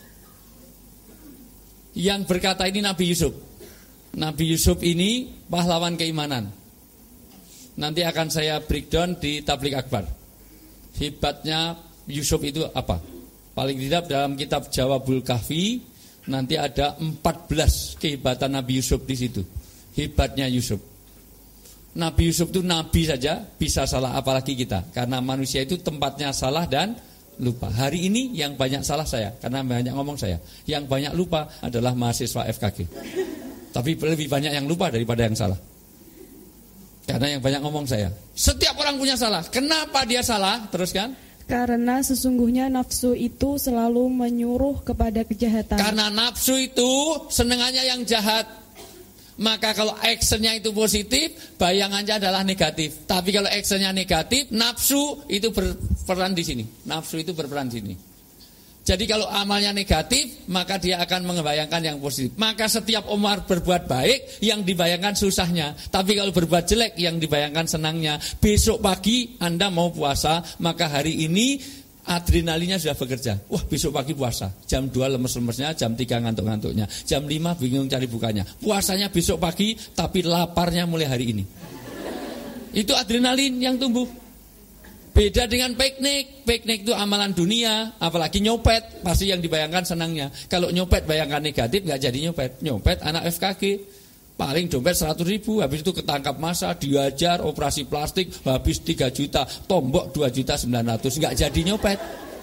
Yang berkata ini Nabi Yusuf. Nabi Yusuf ini pahlawan keimanan. Nanti akan saya breakdown di Tabligh Akbar. Hebatnya Yusuf itu apa? Paling tidak dalam kitab Jawabul Kahfi nanti ada 14 kehebatan Nabi Yusuf di situ. Hebatnya Yusuf. Nabi Yusuf itu nabi saja bisa salah, apalagi kita. Karena manusia itu tempatnya salah dan lupa. Hari ini yang banyak salah saya, karena banyak ngomong saya. Yang banyak lupa adalah mahasiswa FKG. Tapi lebih banyak yang lupa daripada yang salah. Karena yang banyak ngomong saya. Setiap orang punya salah. Kenapa dia salah? Teruskan. Karena sesungguhnya nafsu itu selalu menyuruh kepada kejahatan. Karena nafsu itu senengannya yang jahat. Maka kalau actionnya itu positif, bayangannya adalah negatif. Tapi kalau actionnya negatif, nafsu itu berperan di sini. Nafsu itu berperan di sini. Jadi kalau amalnya negatif, maka dia akan membayangkan yang positif. Maka setiap Umar berbuat baik, yang dibayangkan susahnya. Tapi kalau berbuat jelek, yang dibayangkan senangnya. Besok pagi Anda mau puasa, maka hari ini adrenalinnya sudah bekerja. Wah, besok pagi puasa. Jam 2 lemes-lemesnya, jam 3 ngantuk-ngantuknya, jam 5 bingung cari bukanya. Puasanya besok pagi, tapi laparnya mulai hari ini. Itu adrenalin yang tumbuh. Beda dengan piknik. Piknik itu amalan dunia, apalagi nyopet, pasti yang dibayangkan senangnya. Kalau nyopet bayangkan negatif, nggak jadi nyopet. Nyopet anak FKG, paling dompet 100.000, habis itu ketangkap massa, diajar, operasi plastik, habis 3 juta, tombok 2.900.000, nggak jadi nyopet.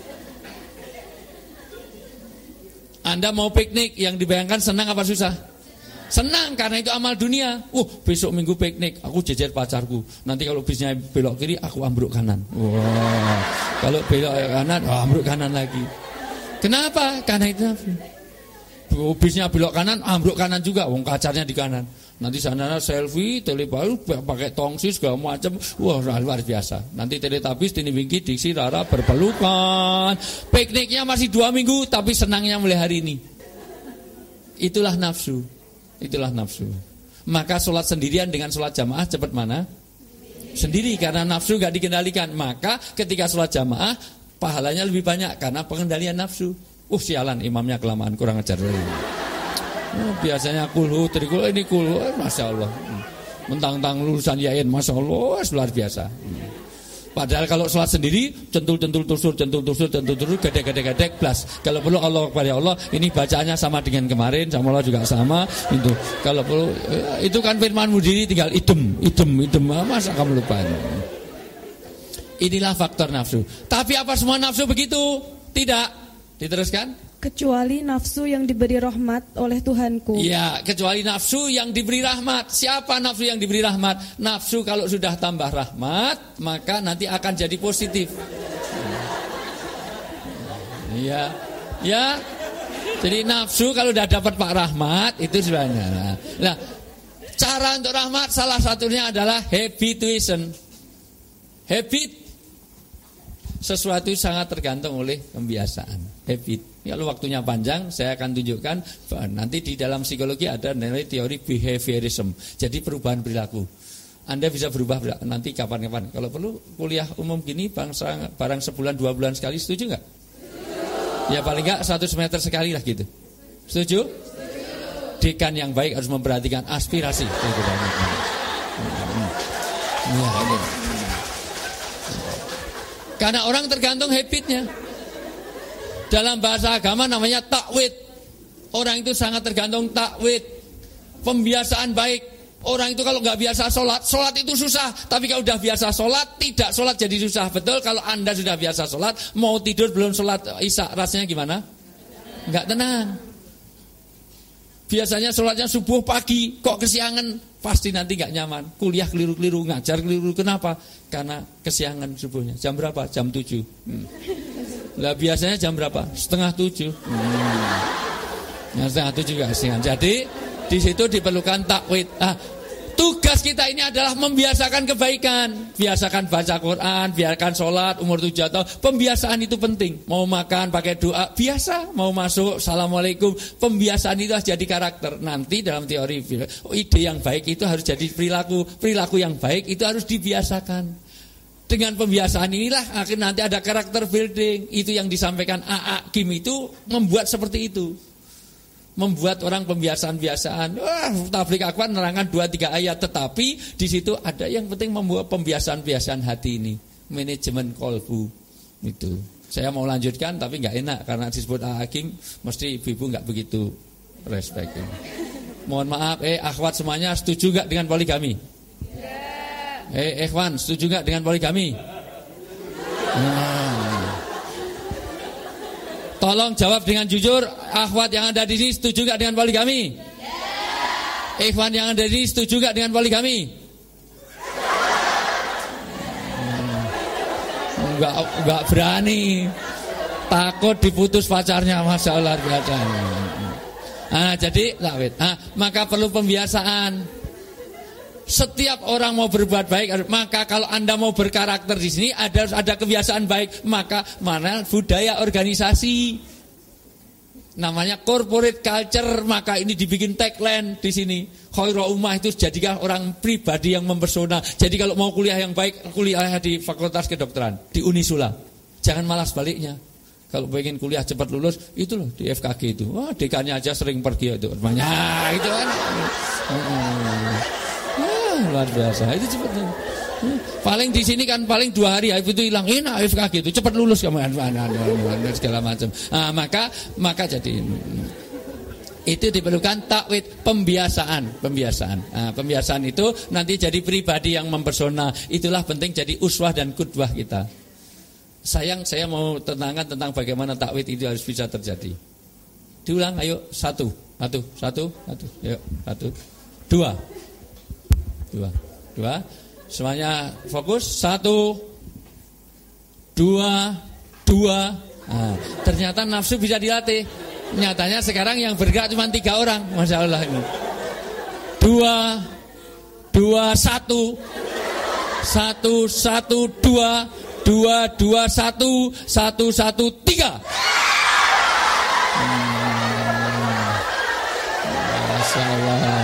Anda mau piknik, yang dibayangkan senang apa susah? Senang, karena itu amal dunia. Besok minggu piknik, aku jejer pacarku. Nanti kalau bisnya belok kiri, aku ambruk kanan. Wah, kalau belok kanan, ambruk kanan lagi. Kenapa? Karena itu nafsu. Bisnya belok kanan, ambruk kanan juga. Wong pacarnya di kanan. Nanti sana selfie, telebaru, pakai tongsis segala macam. Wah, luar biasa. Nanti Teletubbies, Tini Winky, Diksi, Rara berpelukan. Pikniknya masih 2 minggu, tapi senangnya mulai hari ini. Itulah nafsu. Itulah nafsu. Maka sholat sendirian dengan sholat jamaah cepat mana? Sendiri, karena nafsu gak dikendalikan. Maka ketika sholat jamaah pahalanya lebih banyak karena pengendalian nafsu. Sialan imamnya kelamaan, kurang ajar. Biasanya kulhu, trikul, ini kulhu, Masya Allah. Mentang-tang lulusan yain, Masya Allah, luar biasa. Padahal kalau sholat sendiri, centul tusur, gedek, blas. Kalau perlu Allah kepada Allah, ini bacaannya sama dengan kemarin, sama Allah juga sama. Itu kalau perlu, itu kan firmanmu diri, tinggal idem. Masa kamu lupa? Inilah faktor nafsu. Tapi apa semua nafsu begitu? Tidak. Diteruskan. Kecuali nafsu yang diberi rahmat oleh Tuhanku. Ya, kecuali nafsu yang diberi rahmat. Siapa nafsu yang diberi rahmat? Nafsu kalau sudah tambah rahmat, maka nanti akan jadi positif. Iya. Ya. Jadi nafsu kalau sudah dapat Pak Rahmat itu sebenarnya. Nah, cara untuk rahmat salah satunya adalah habituation. Habit. Sesuatu sangat tergantung oleh kebiasaan. Habit. Kalau waktunya panjang, saya akan tunjukkan. Nanti di dalam psikologi ada nilai teori behaviorism. Jadi perubahan perilaku. Anda bisa berubah nanti kapan-kapan. Kalau perlu kuliah umum gini, barang sebulan 2 bulan sekali, setuju nggak? Ya paling nggak 1 semester sekali lah gitu. Setuju? Dekan yang baik harus memperhatikan aspirasi. Ya, ini. Karena orang tergantung habitnya. Dalam bahasa agama namanya takwid. Orang itu sangat tergantung takwid. Pembiasaan baik. Orang itu kalau nggak biasa sholat itu susah. Tapi kalau udah biasa sholat, tidak sholat jadi susah. Betul, kalau Anda sudah biasa sholat, mau tidur belum sholat isya, rasanya gimana? Nggak tenang. Biasanya sholatnya subuh pagi, kok kesiangan? Pasti nanti nggak nyaman. Kuliah keliru-keliru, ngajar keliru. Kenapa? Karena kesiangan subuhnya. Jam berapa? Jam 7. Lah biasanya jam berapa? 6:30. Nah, 6:30 juga kesiangan. Jadi di situ diperlukan takwid. Tugas kita ini adalah membiasakan kebaikan. Biasakan baca Quran, biarkan sholat umur 7 tahun. Pembiasaan itu penting. Mau makan pakai doa, biasa. Mau masuk, assalamualaikum. Pembiasaan itu harus jadi karakter. Nanti dalam teori ide yang baik itu harus jadi perilaku. Perilaku yang baik itu harus dibiasakan. Dengan pembiasaan inilah akhirnya nanti ada karakter building. Itu yang disampaikan A.A. Kim itu membuat seperti itu. Membuat orang pembiasaan-biasaan. Tabligh Akbar menerangkan 2-3 ayat, tetapi di situ ada yang penting membuat pembiasaan-biasaan hati ini, manajemen kolbu itu. Saya mau lanjutkan tapi nggak enak karena disebut hakim, mesti ibu-ibu nggak begitu respect. Mohon maaf, akhwat semuanya setuju nggak dengan poligami? Ikhwan setuju nggak dengan poligami? Tolong jawab dengan jujur, akhwat yang ada di sini setuju gak dengan poligami? Ikhwan yang ada di sini setuju gak dengan poligami? Enggak berani. Takut diputus pacarnya, Masya Allah biasa. Jadi maka perlu pembiasaan. Setiap orang mau berbuat baik, maka kalau Anda mau berkarakter di sini ada kebiasaan baik, maka mana budaya organisasi, namanya corporate culture, maka ini dibikin tagline di sini. Khairul ummah itu jadikan orang pribadi yang mempesona. Jadi kalau mau kuliah yang baik, kuliah di Fakultas Kedokteran, di Unisula. Jangan malah sebaliknya. Kalau pengen kuliah cepat lulus, itu loh di FKG itu. Wah, dekannya aja sering pergi itu. Banyak itu kan. Luar biasa itu cepat. Paling di sini kan paling 2 hari itu hilang. Enak FKG itu cepat lulus kamu segala macam. Maka jadi itu diperlukan takwid, pembiasaan. Pembiasaan itu nanti jadi pribadi yang mempesona. Itulah penting jadi uswah dan qudwah kita. Saya mau tenangkan tentang bagaimana takwid itu harus bisa terjadi. Diulang, ayo 1, 1, 1, 1, ayo 1, 2. Semuanya fokus. 1, 2, 2. Ternyata nafsu bisa dilatih. Nyatanya sekarang yang bergerak cuma 3 orang. Masya Allah ini. 2, 2, 1. 1, 1, 2. 2, 2, 1. 1, 1, 3. Masya Allah.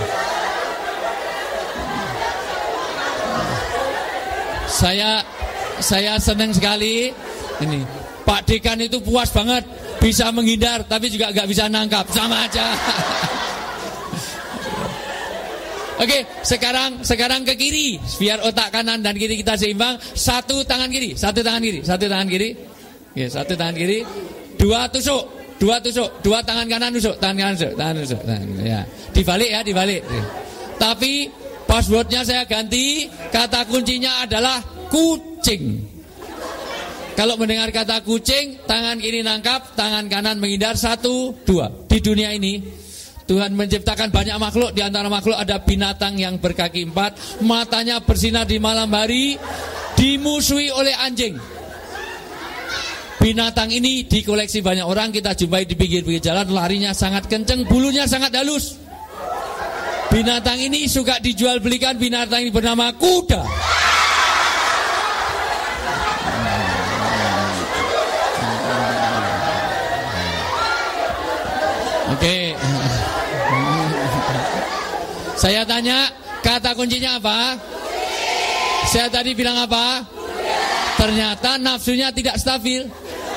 Saya senang sekali ini. Pak Dekan itu puas banget, bisa menghindar tapi juga nggak bisa nangkap, sama aja. Oke, sekarang ke kiri, biar otak kanan dan kiri kita seimbang. 1 tangan kiri, 1 tangan kiri, 1 tangan kiri. Ya, 1 tangan kiri. 2 tusuk, 2 tusuk, 2 tangan kanan tusuk, tangan kanan tusuk, tangan tusuk. Ya, dibalik ya, dibalik. Tapi passwordnya saya ganti, kata kuncinya adalah kucing. Kalau mendengar kata kucing, tangan kiri nangkap, tangan kanan menghindar. 1, 2. Di dunia ini Tuhan menciptakan banyak makhluk. Di antara makhluk ada binatang yang berkaki 4, matanya bersinar di malam hari, dimusuhi oleh anjing. Binatang ini dikoleksi banyak orang, kita jumpai di pinggir-pinggir jalan, larinya sangat kenceng, bulunya sangat halus. Binatang ini suka dijual belikan, binatang ini bernama kuda. Oke. Saya tanya, kata kuncinya apa? Saya tadi bilang apa? Ternyata nafsunya tidak stabil.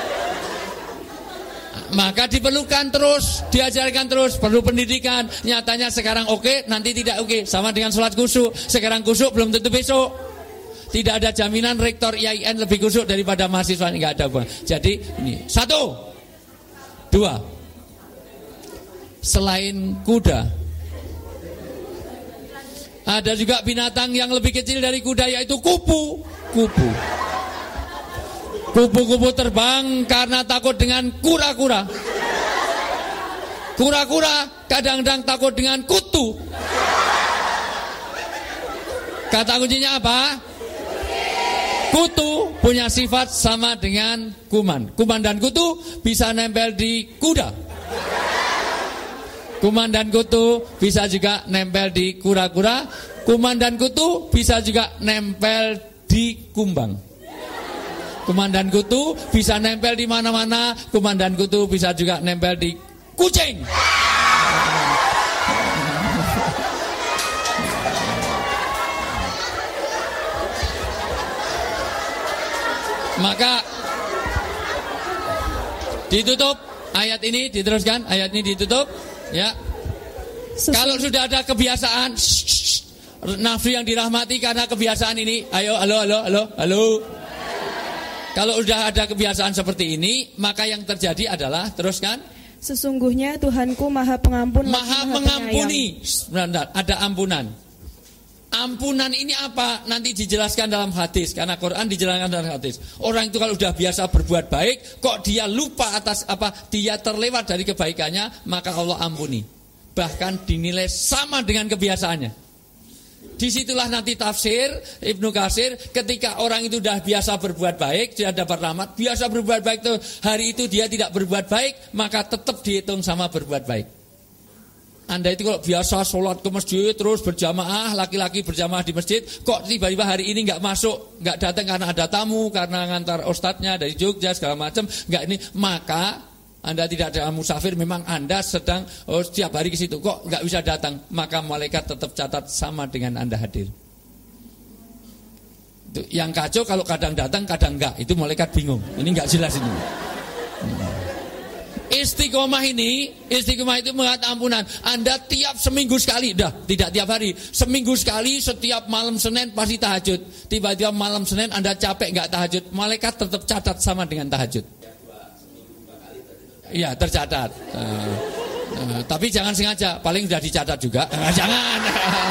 Maka diperlukan terus, diajarkan terus, perlu pendidikan. Nyatanya sekarang oke, nanti tidak oke. Sama dengan sholat khusyuk. Sekarang khusyuk belum tentu besok. Tidak ada jaminan rektor IAIN lebih khusyuk daripada mahasiswa. Enggak ada. Jadi ini 1, 2. Selain kuda, ada juga binatang yang lebih kecil dari kuda, yaitu kupu. Kupu-kupu terbang karena takut dengan kura-kura. Kura-kura kadang-kadang takut dengan kutu. Kata kuncinya apa? Kutu punya sifat sama dengan kuman. Kuman dan kutu bisa nempel di kuda. Kuman dan kutu bisa juga nempel di kura-kura. Kuman dan kutu bisa juga nempel di kumbang. Kuman dan kutu bisa nempel di mana-mana. Kuman dan kutu bisa juga nempel di kucing. Maka ditutup ayat ini, diteruskan ayat ini ditutup ya. Kalau sudah ada kebiasaan nafsu yang dirahmati karena kebiasaan ini, ayo halo. Kalau sudah ada kebiasaan seperti ini, maka yang terjadi adalah teruskan. Sesungguhnya Tuhanku Maha Pengampun, Maha mengampuni. Sebentar, ada ampunan. Ampunan ini apa? Nanti dijelaskan dalam hadis, karena Quran dijelaskan dalam hadis. Orang itu kalau sudah biasa berbuat baik, kok dia lupa atas apa? Dia terlewat dari kebaikannya, maka Allah ampuni. Bahkan dinilai sama dengan kebiasaannya. Disitulah nanti tafsir Ibnu Katsir, ketika orang itu sudah biasa berbuat baik, dia dapat rahmat. Biasa berbuat baik itu, hari itu dia tidak berbuat baik, maka tetap dihitung sama berbuat baik. Anda itu kalau biasa sholat ke masjid terus berjamaah, laki-laki berjamaah di masjid, kok tiba-tiba hari ini nggak masuk, nggak datang karena ada tamu, karena ngantar ustadznya dari Jogja segala macam, nggak ini, maka Anda tidak ada musafir, memang Anda sedang setiap hari ke situ, kok nggak bisa datang, maka malaikat tetap catat sama dengan Anda hadir. Itu yang kacau kalau kadang datang kadang enggak, itu malaikat bingung, ini nggak jelas ini. Istiqomah itu mengatakan ampunan. Anda tiap seminggu sekali, tidak tiap hari, seminggu sekali, setiap malam Senin pasti tahajud. Tiba-tiba malam Senin Anda capek nggak tahajud, malaikat tetap catat sama dengan tahajud. Iya, tercatat. Tapi jangan sengaja, paling sudah dicatat juga. Jangan.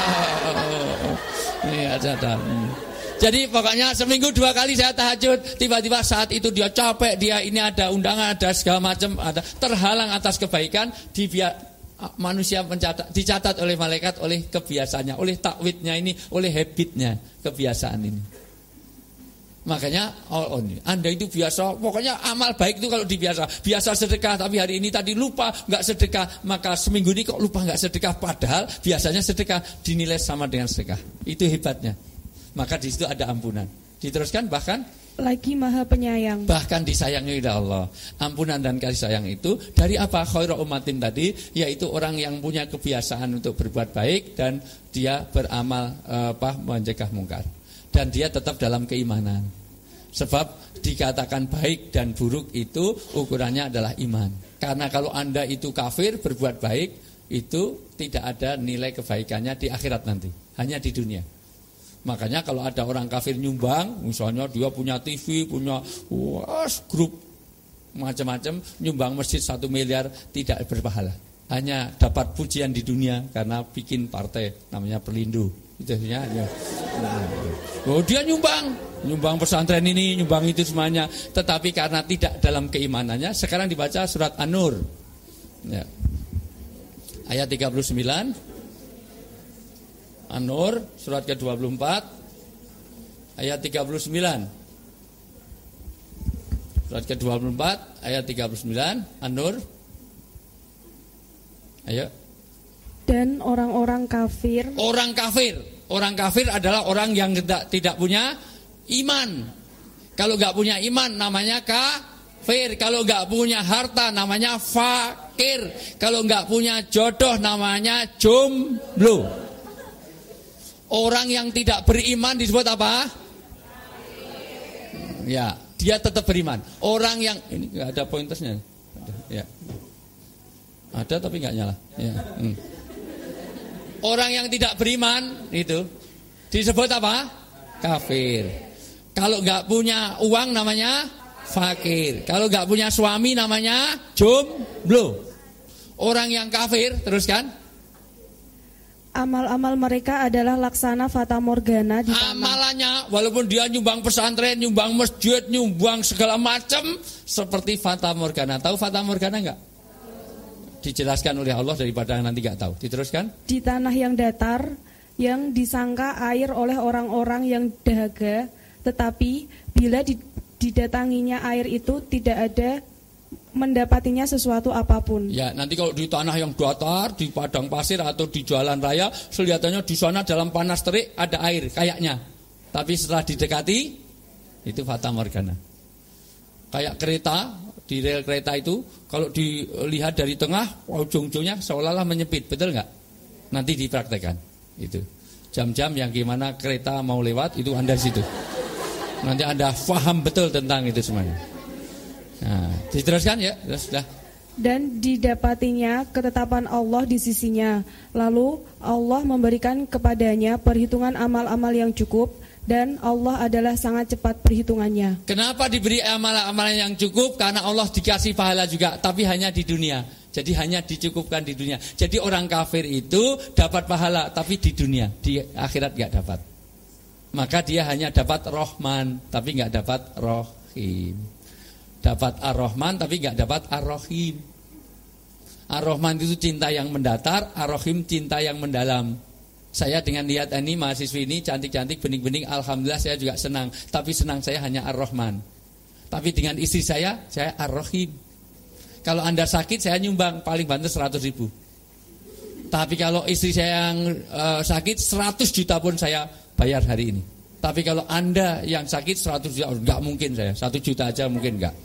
Iya, catat. Jadi pokoknya seminggu 2 kali saya tahajud, tiba-tiba saat itu dia capek, dia ini ada undangan, ada segala macam, ada terhalang atas kebaikan, manusia dicatat oleh malaikat oleh kebiasaannya, oleh takwidnya ini, oleh habitnya, kebiasaan ini. Makanya Anda itu biasa, pokoknya amal baik itu kalau biasa sedekah, tapi hari ini tadi lupa nggak sedekah, maka seminggu ini kok lupa nggak sedekah, padahal biasanya sedekah, dinilai sama dengan sedekah. Itu hebatnya. Maka di situ ada ampunan. Diteruskan, bahkan lagi Maha Penyayang. Bahkan disayangi oleh Allah. Ampunan dan kasih sayang itu dari apa? Khairu ummatin tadi, yaitu orang yang punya kebiasaan untuk berbuat baik dan dia beramal mencegah mungkar. Dan dia tetap dalam keimanan. Sebab dikatakan baik dan buruk itu ukurannya adalah iman. Karena kalau Anda itu kafir berbuat baik, itu tidak ada nilai kebaikannya di akhirat nanti, hanya di dunia. Makanya kalau ada orang kafir nyumbang, misalnya dia punya TV, punya grup macam-macam, nyumbang masjid 1 miliar, tidak berpahala. Hanya dapat pujian di dunia karena bikin partai namanya Perlindo. Itu ya. Dia nyumbang pesantren ini, nyumbang itu semuanya, tetapi karena tidak dalam keimanannya. Sekarang dibaca surat An-Nur. Ya. Ayat 39. An-Nur surat ke-24 ayat 39. Surat ke-24 ayat 39 An-Nur. Ayo. Dan orang-orang kafir. Orang kafir adalah orang yang tidak punya iman. Kalau enggak punya iman namanya kafir. Kalau enggak punya harta namanya fakir. Kalau enggak punya jodoh namanya jomblo. Orang yang tidak beriman disebut apa? Ya, dia tetap beriman. Orang yang ini enggak ada pointersnya. Ya. Ada tapi enggak nyala. Ya. Orang yang tidak beriman itu disebut apa? Kafir. Kalau enggak punya uang namanya fakir. Kalau enggak punya suami namanya jomblo. Orang yang kafir, teruskan. Amal-amal mereka adalah laksana fata morgana di tanah. Amalannya walaupun dia nyumbang pesantren, nyumbang masjid, nyumbang segala macam seperti fata morgana. Tahu fata morgana enggak? Dijelaskan oleh Allah daripada nanti enggak tahu. Diteruskan. Di tanah yang datar yang disangka air oleh orang-orang yang dahaga, tetapi bila didatanginya air itu tidak ada mendapatinya sesuatu apapun. Ya, nanti kalau di tanah yang datar, di padang pasir atau di jalan raya, kelihatannya di sana dalam panas terik ada air kayaknya. Tapi setelah didekati, itu fata morgana. Kayak kereta, di rel kereta itu, kalau dilihat dari tengah, ujung-ujungnya seolah-olah menyempit, betul nggak? Nanti dipraktekkan. Itu jam-jam yang gimana kereta mau lewat, itu Anda di situ. Nanti Anda paham betul tentang itu semuanya. Nah, diteruskan ya, sudah. Dan didapatinya ketetapan Allah di sisinya. Lalu Allah memberikan kepadanya perhitungan amal-amal yang cukup, dan Allah adalah sangat cepat perhitungannya. Kenapa diberi amal-amal yang cukup? Karena Allah dikasih pahala juga, tapi hanya di dunia. Jadi hanya dicukupkan di dunia. Jadi orang kafir itu dapat pahala, tapi di dunia, di akhirat gak dapat. Maka dia hanya dapat Rahman, tapi gak dapat Rahim. Dapat Ar-Rahman tapi gak dapat Ar-Rahim. Ar-Rahman itu cinta yang mendatar, Ar-Rahim cinta yang mendalam. Saya dengan lihat ini mahasiswi ini cantik-cantik, bening-bening, alhamdulillah saya juga senang. Tapi senang saya hanya Ar-Rahman. Tapi dengan istri saya Ar-Rahim. Kalau Anda sakit saya nyumbang, paling bantu 100.000. Tapi kalau istri saya yang sakit 100 juta pun saya bayar hari ini. Tapi kalau Anda yang sakit 100 juta, enggak mungkin saya. 1 juta aja mungkin enggak.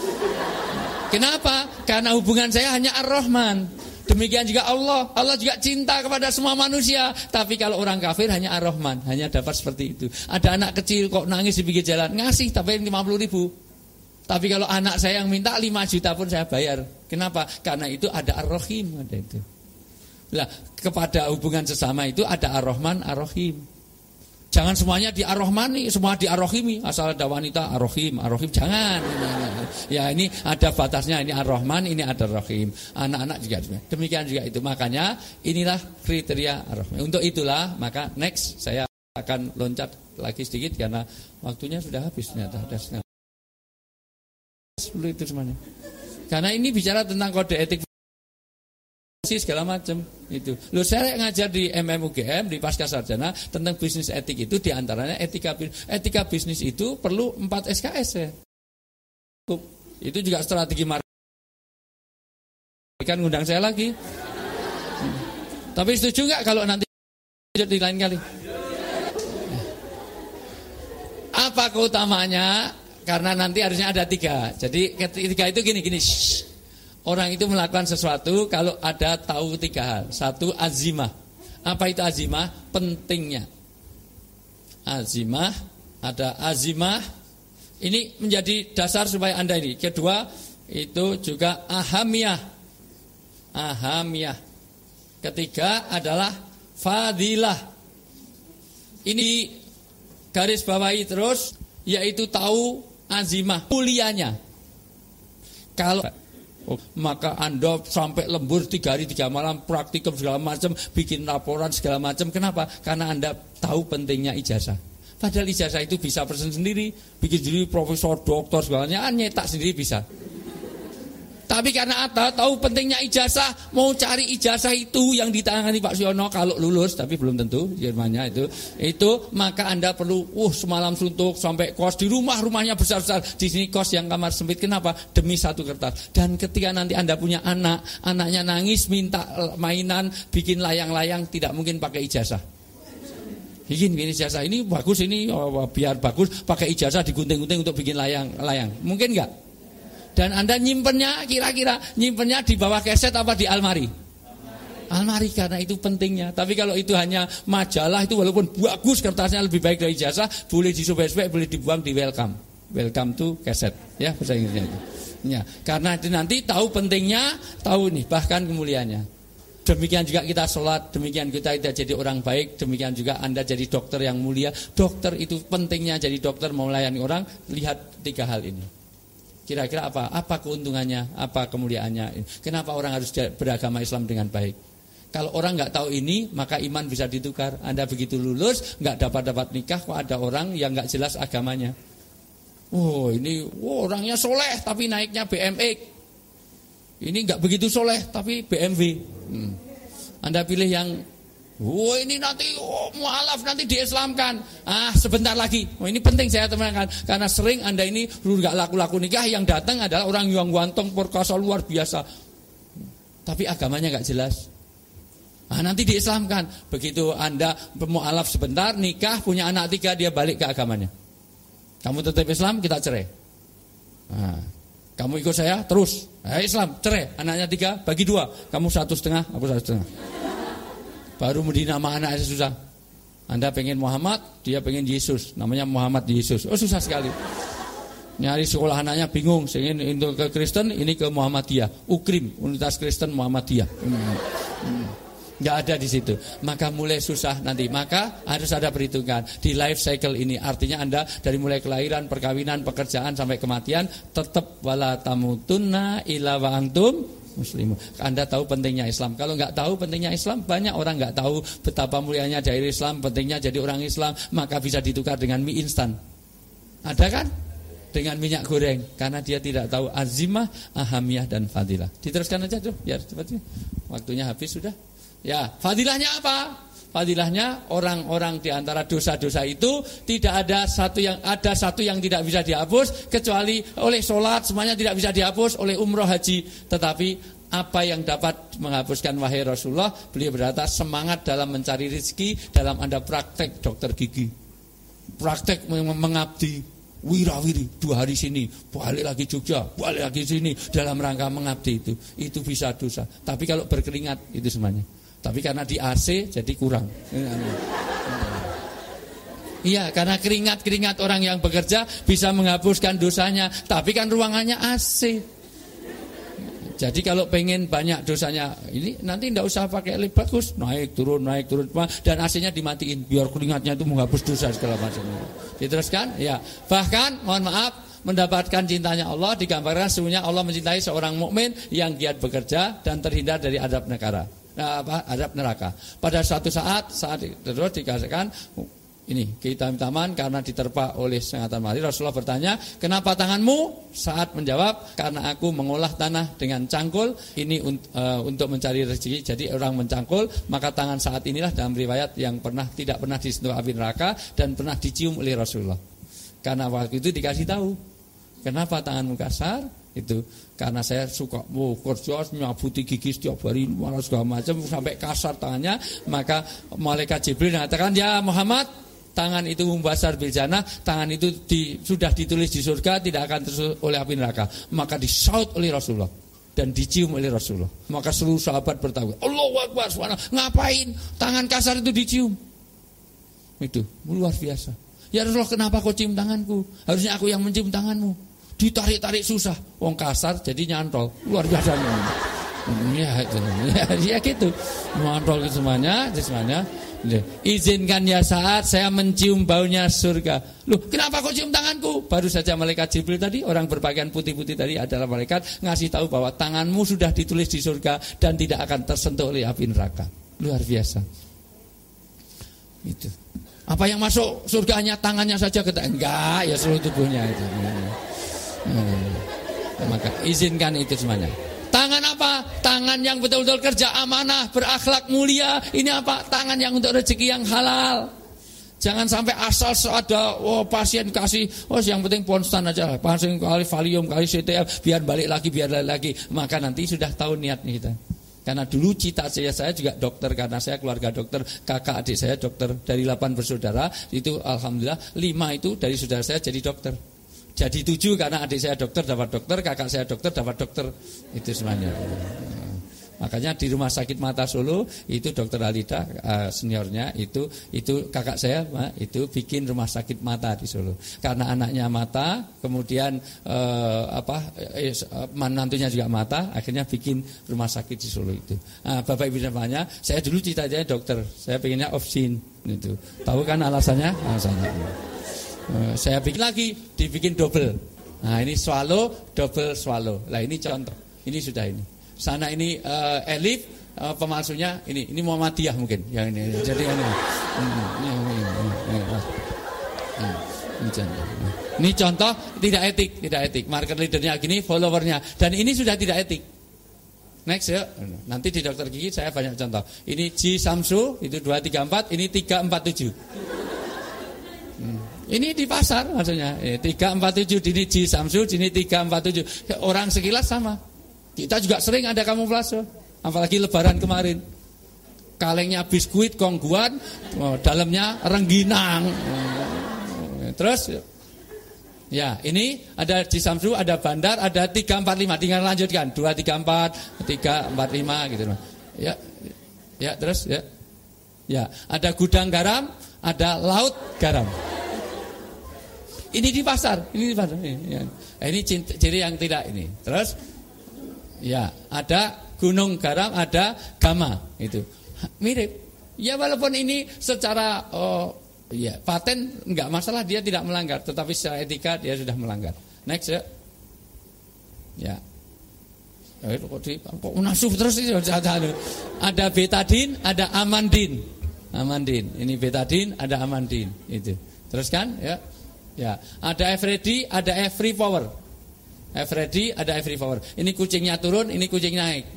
Kenapa? Karena hubungan saya hanya Ar-Rahman. Demikian juga Allah. Allah juga cinta kepada semua manusia. Tapi kalau orang kafir hanya Ar-Rahman, hanya dapat seperti itu. Ada anak kecil kok nangis di pinggir jalan, ngasih tapi 50.000. Tapi kalau anak saya yang minta 5 juta pun saya bayar. Kenapa? Karena itu ada Ar-Rahim, ada itu. Nah, kepada hubungan sesama itu ada Ar-Rahman, Ar-Rahim. Jangan semuanya di Ar-Rahmani, semua di Ar-Rahimi. Asal ada wanita Ar-Rahim, Ar-Rahim, jangan. Ya ini ada batasnya, ini Ar-Rahman, ini ada Ar-Rahim. Anak-anak juga demikian juga itu. Makanya inilah kriteria Ar-Rahman. Untuk itulah maka next saya akan loncat lagi sedikit karena waktunya sudah habis ternyata. Sudah 10 itu semuanya. Karena ini bicara tentang kode etik segala macam itu. Loh, saya ngajar di MMUGM di Pasca Sarjana tentang bisnis etik itu, diantaranya etika bisnis itu perlu 4 SKS ya. Itu juga strategi marketing. Kan ngundang saya lagi. Tapi setuju nggak kalau nanti di lain kali? Apa keutamanya? Karena nanti harusnya ada 3. Jadi ketiga itu gini. Orang itu melakukan sesuatu kalau ada tahu 3 hal. 1, azimah. Apa itu azimah? Pentingnya. Azimah, ada azimah. Ini menjadi dasar supaya Anda ini. Kedua, itu juga ahamiyah. Ahamiyah. Ketiga adalah fadilah. Ini garis bawahi terus, yaitu tahu azimah, mulianya. Kalau maka Anda sampai lembur 3 hari 3 malam praktikum segala macam, bikin laporan segala macam. Kenapa? Karena Anda tahu pentingnya ijazah. Padahal ijazah itu bisa pesen sendiri, bikin sendiri, profesor, doktor segalanya, nyetak sendiri bisa. Tapi karena Anda tahu pentingnya ijazah, mau cari ijazah itu yang ditangani Pak Siono kalau lulus, tapi belum tentu Jermannya itu maka Anda perlu semalam suntuk sampai kos di rumahnya besar-besar, di sini kos yang kamar sempit. Kenapa? Demi 1 kertas. Dan ketika nanti Anda punya anaknya nangis minta mainan, bikin layang-layang, tidak mungkin pakai ijazah. Bikin ijazah ini bagus, ini biar bagus pakai ijazah digunting-gunting untuk bikin layang-layang. Mungkin enggak? Dan Anda nyimpennya kira-kira nyimpennya di bawah keset apa di almari? Almari, karena itu pentingnya. Tapi kalau itu hanya majalah, itu walaupun bagus kertasnya lebih baik dari ijazah, boleh disobek-sobek, boleh dibuang di welcome. Welcome to keset, ya bahasa Inggrisnya itu. Ya, karena itu nanti tahu pentingnya, tahu nih bahkan kemuliaannya. Demikian juga kita sholat, demikian kita jadi orang baik, demikian juga Anda jadi dokter yang mulia. Dokter itu pentingnya jadi dokter mau melayani orang. Lihat 3 hal ini. Kira-kira apa? Apa keuntungannya? Apa kemuliaannya? Kenapa orang harus beragama Islam dengan baik? Kalau orang nggak tahu ini, maka iman bisa ditukar. Anda begitu lulus, nggak dapat nikah, kok ada orang yang nggak jelas agamanya. Ini orangnya soleh, tapi naiknya BMX. Ini nggak begitu soleh, tapi BMW. Anda pilih yang Ini nanti mualaf nanti diislamkan. Sebentar lagi. Ini penting saya temankan karena sering Anda ini enggak laku-laku nikah, yang datang adalah orang yang ganteng perkasa luar biasa. Tapi agamanya enggak jelas. Nanti diislamkan. Begitu Anda mualaf sebentar, nikah, punya anak 3, dia balik ke agamanya. Kamu tetap Islam, kita cerai. Kamu ikut saya terus. Islam, cerai. Anaknya 3, bagi 2. Kamu 1,5, aku 1,5. Baru mendidik nama anaknya susah. Anda pengen Muhammad, dia pengen Yesus. Namanya Muhammad Yesus. Susah sekali. Nyari sekolah anaknya bingung. Ingin untuk ke Kristen, ini ke Muhammadiyah. UKRIM, Universitas Kristen Muhammadiyah. Nggak ada di situ. Maka mulai susah nanti. Maka harus ada perhitungan di life cycle ini. Artinya Anda dari mulai kelahiran, perkawinan, pekerjaan sampai kematian tetap wala tamutunna illa wa antum Muslim. Anda tahu pentingnya Islam. Kalau nggak tahu pentingnya Islam, banyak orang nggak tahu betapa mulianya dari Islam, pentingnya jadi orang Islam, maka bisa ditukar dengan mie instan. Ada kan? Dengan minyak goreng, karena dia tidak tahu azimah, ahamiyah dan fadilah. Diteruskan aja tuh, biar cepat. Waktunya habis sudah. Ya, fadilahnya apa? Fadilahnya orang-orang di antara dosa-dosa itu tidak ada satu yang tidak bisa dihapus kecuali oleh sholat, semuanya tidak bisa dihapus oleh umroh haji. Tetapi apa yang dapat menghapuskan wahai Rasulullah? Beliau berkata semangat dalam mencari rezeki, dalam Anda praktek dokter gigi, praktek mengabdi, wirawiri 2 hari sini, balik lagi Jogja, balik lagi sini dalam rangka mengabdi itu bisa dosa. Tapi kalau berkeringat itu semuanya. Tapi karena di AC jadi kurang. Iya, karena keringat orang yang bekerja bisa menghapuskan dosanya. Tapi kan ruangannya AC. Jadi kalau pengen banyak dosanya ini nanti tidak usah pakai lift bagus, naik turun dan AC-nya dimatiin biar keringatnya itu menghapus dosa segala macam. Diteruskan? Ya. Bahkan mohon maaf, mendapatkan cintanya Allah digambarkan sesungguhnya Allah mencintai seorang mukmin yang giat bekerja dan terhindar dari adab neraka. Pada suatu saat terus dikatakan ini kehitam-hitaman karena diterpa oleh sengatan matahari. Rasulullah bertanya, kenapa tanganmu? Saat menjawab, karena aku mengolah tanah dengan cangkul. Ini untuk mencari rezeki. Jadi orang mencangkul, maka tangan saat inilah dalam riwayat yang tidak pernah disentuh api neraka dan pernah dicium oleh Rasulullah. Karena waktu itu dikasih tahu, kenapa tanganmu kasar? Itu karena saya suka kerja nyabuti gigi setiap hari malah segala macam sampai kasar tangannya. Maka malaikat Jibril mengatakan, ya Muhammad, tangan itu membasar bil jannah, tangan itu sudah ditulis di surga, tidak akan tersulut oleh api neraka. Maka disaut oleh Rasulullah dan dicium oleh Rasulullah. Maka seluruh sahabat bertanya, Allahu Akbar, ngapain tangan kasar itu dicium? Itu luar biasa. Ya Rasulullah, kenapa kau cium tanganku? Harusnya aku yang mencium tanganmu. Ditarik-tarik susah, wong kasar jadi nyantol, luar biasa. Ya gitu, nyantol itu semuanya. Izinkan ya saat saya mencium baunya surga. Loh, kenapa kau cium tanganku? Baru saja malaikat Jibril tadi, orang berpakaian putih-putih tadi adalah malaikat ngasih tahu bahwa tanganmu sudah ditulis di surga dan tidak akan tersentuh oleh api neraka. Luar biasa. Itu. Apa yang masuk surganya tangannya saja enggak, ya seluruh tubuhnya itu. Maka izinkan itu semuanya. Tangan apa? Tangan yang betul-betul kerja amanah, berakhlak mulia. Ini apa? Tangan yang untuk rezeki yang halal. Jangan sampai asal ada pasien kasih yang penting ponstan aja, pasien kali valium kali CTF biar balik lagi. Maka nanti sudah tahu niatnya kita. Karena dulu cita saya juga dokter, karena saya keluarga dokter, kakak adik saya dokter, dari 8 bersaudara itu alhamdulillah 5 itu dari saudara saya jadi dokter. Jadi 7 karena adik saya dokter dapat dokter, kakak saya dokter dapat dokter, itu semuanya. Makanya di Rumah Sakit Mata Solo itu Dokter Alida seniornya itu kakak saya itu bikin rumah sakit mata di Solo. Karena anaknya mata, kemudian menantunya juga mata, akhirnya bikin rumah sakit di Solo itu. Bapak Ibu namanya, saya dulu cita-citanya dokter, saya pengennya opsin itu. Tahu kan alasannya? Saya bikin lagi, dibikin double. Nah ini swallow, double swallow. Lah ini contoh. Ini sudah ini. Sana ini elif, pemalsunya ini Muhammadiyah mungkin. Yang ini. Jadi ini contoh tidak etik. Market leadernya gini, followernya. Dan ini sudah tidak etik. Next ya. Nanti di dokter gigi saya banyak contoh. Ini G Samsu itu 234, ini 347. Ini di pasar maksudnya. 347 ini G Samsu, ini 347. Orang sekilas sama. Kita juga sering ada kamuflase. Apalagi lebaran kemarin. Kalengnya biskuit kongguan, dalamnya rengginang. Terus ya, ini ada di Samsu, ada Bandar, ada 345. Tinggal lanjutkan 234, 345 gitu. Ya. Ya, terus ya. Ya, ada gudang garam, ada laut garam. Ini di pasar, ini di pasar. Ini ciri yang tidak ini. Terus ya, ada gunung garam, ada gama itu. Mirip. Ya walaupun ini secara ya, paten enggak masalah, dia tidak melanggar, tetapi secara etika dia sudah melanggar. Next ya. Ya. Kok nasuh terus ini. Ada betadin, ada amandin. Amandin. Ini betadin, ada amandin itu. Terus kan ya. Ya, ada F-ready, ada F-free power. F-ready, ada F-free power. Ini kucingnya turun, ini kucing naik.